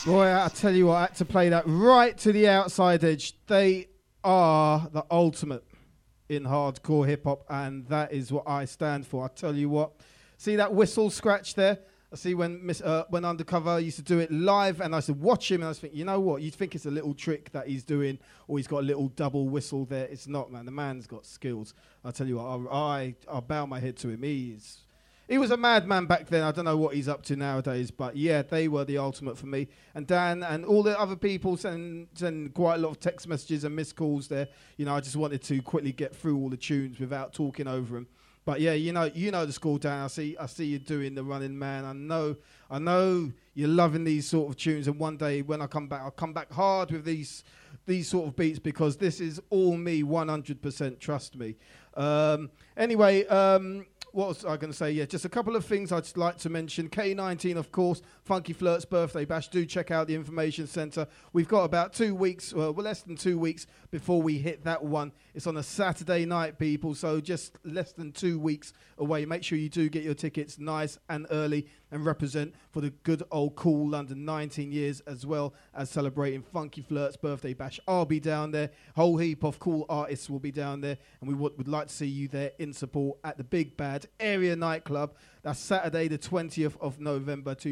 Boy, I tell you what, I had to play that right to the outside edge. They are the ultimate in hardcore hip-hop, and that is what I stand for. I tell you what. See that whistle scratch there? I see when Undercover used to do it live, and I used to watch him, and I was thinking, you know what? You'd think it's a little trick that he's doing, or he's got a little double whistle there. It's not, man. The man's got skills. I tell you what, I'll bow my head to him. He was a madman back then. I don't know what he's up to nowadays, but yeah, they were the ultimate for me. And Dan and all the other people send quite a lot of text messages and missed calls there. You know, I just wanted to quickly get through all the tunes without talking over them. But yeah, you know the score, Dan. I see you doing the running man. I know you're loving these sort of tunes. And one day when I come back, I'll come back hard with these sort of beats, because this is all me, 100%. Trust me. Anyway. What was I going to say? Yeah, just a couple of things I'd like to mention. K19, of course, Funky Flirt's birthday bash. Do check out the information centre. We've got about 2 weeks, well, less than 2 weeks before we hit that one. It's on a Saturday night, people, so just less than 2 weeks away. Make sure you do get your tickets nice and early and represent for the good old cool London 19 years, as well as celebrating Funky Flirt's birthday bash. I'll be down there. Whole heap of cool artists will be down there, and we would like to see you there in support at the Big Bad Area Nightclub. That's Saturday the 20th of November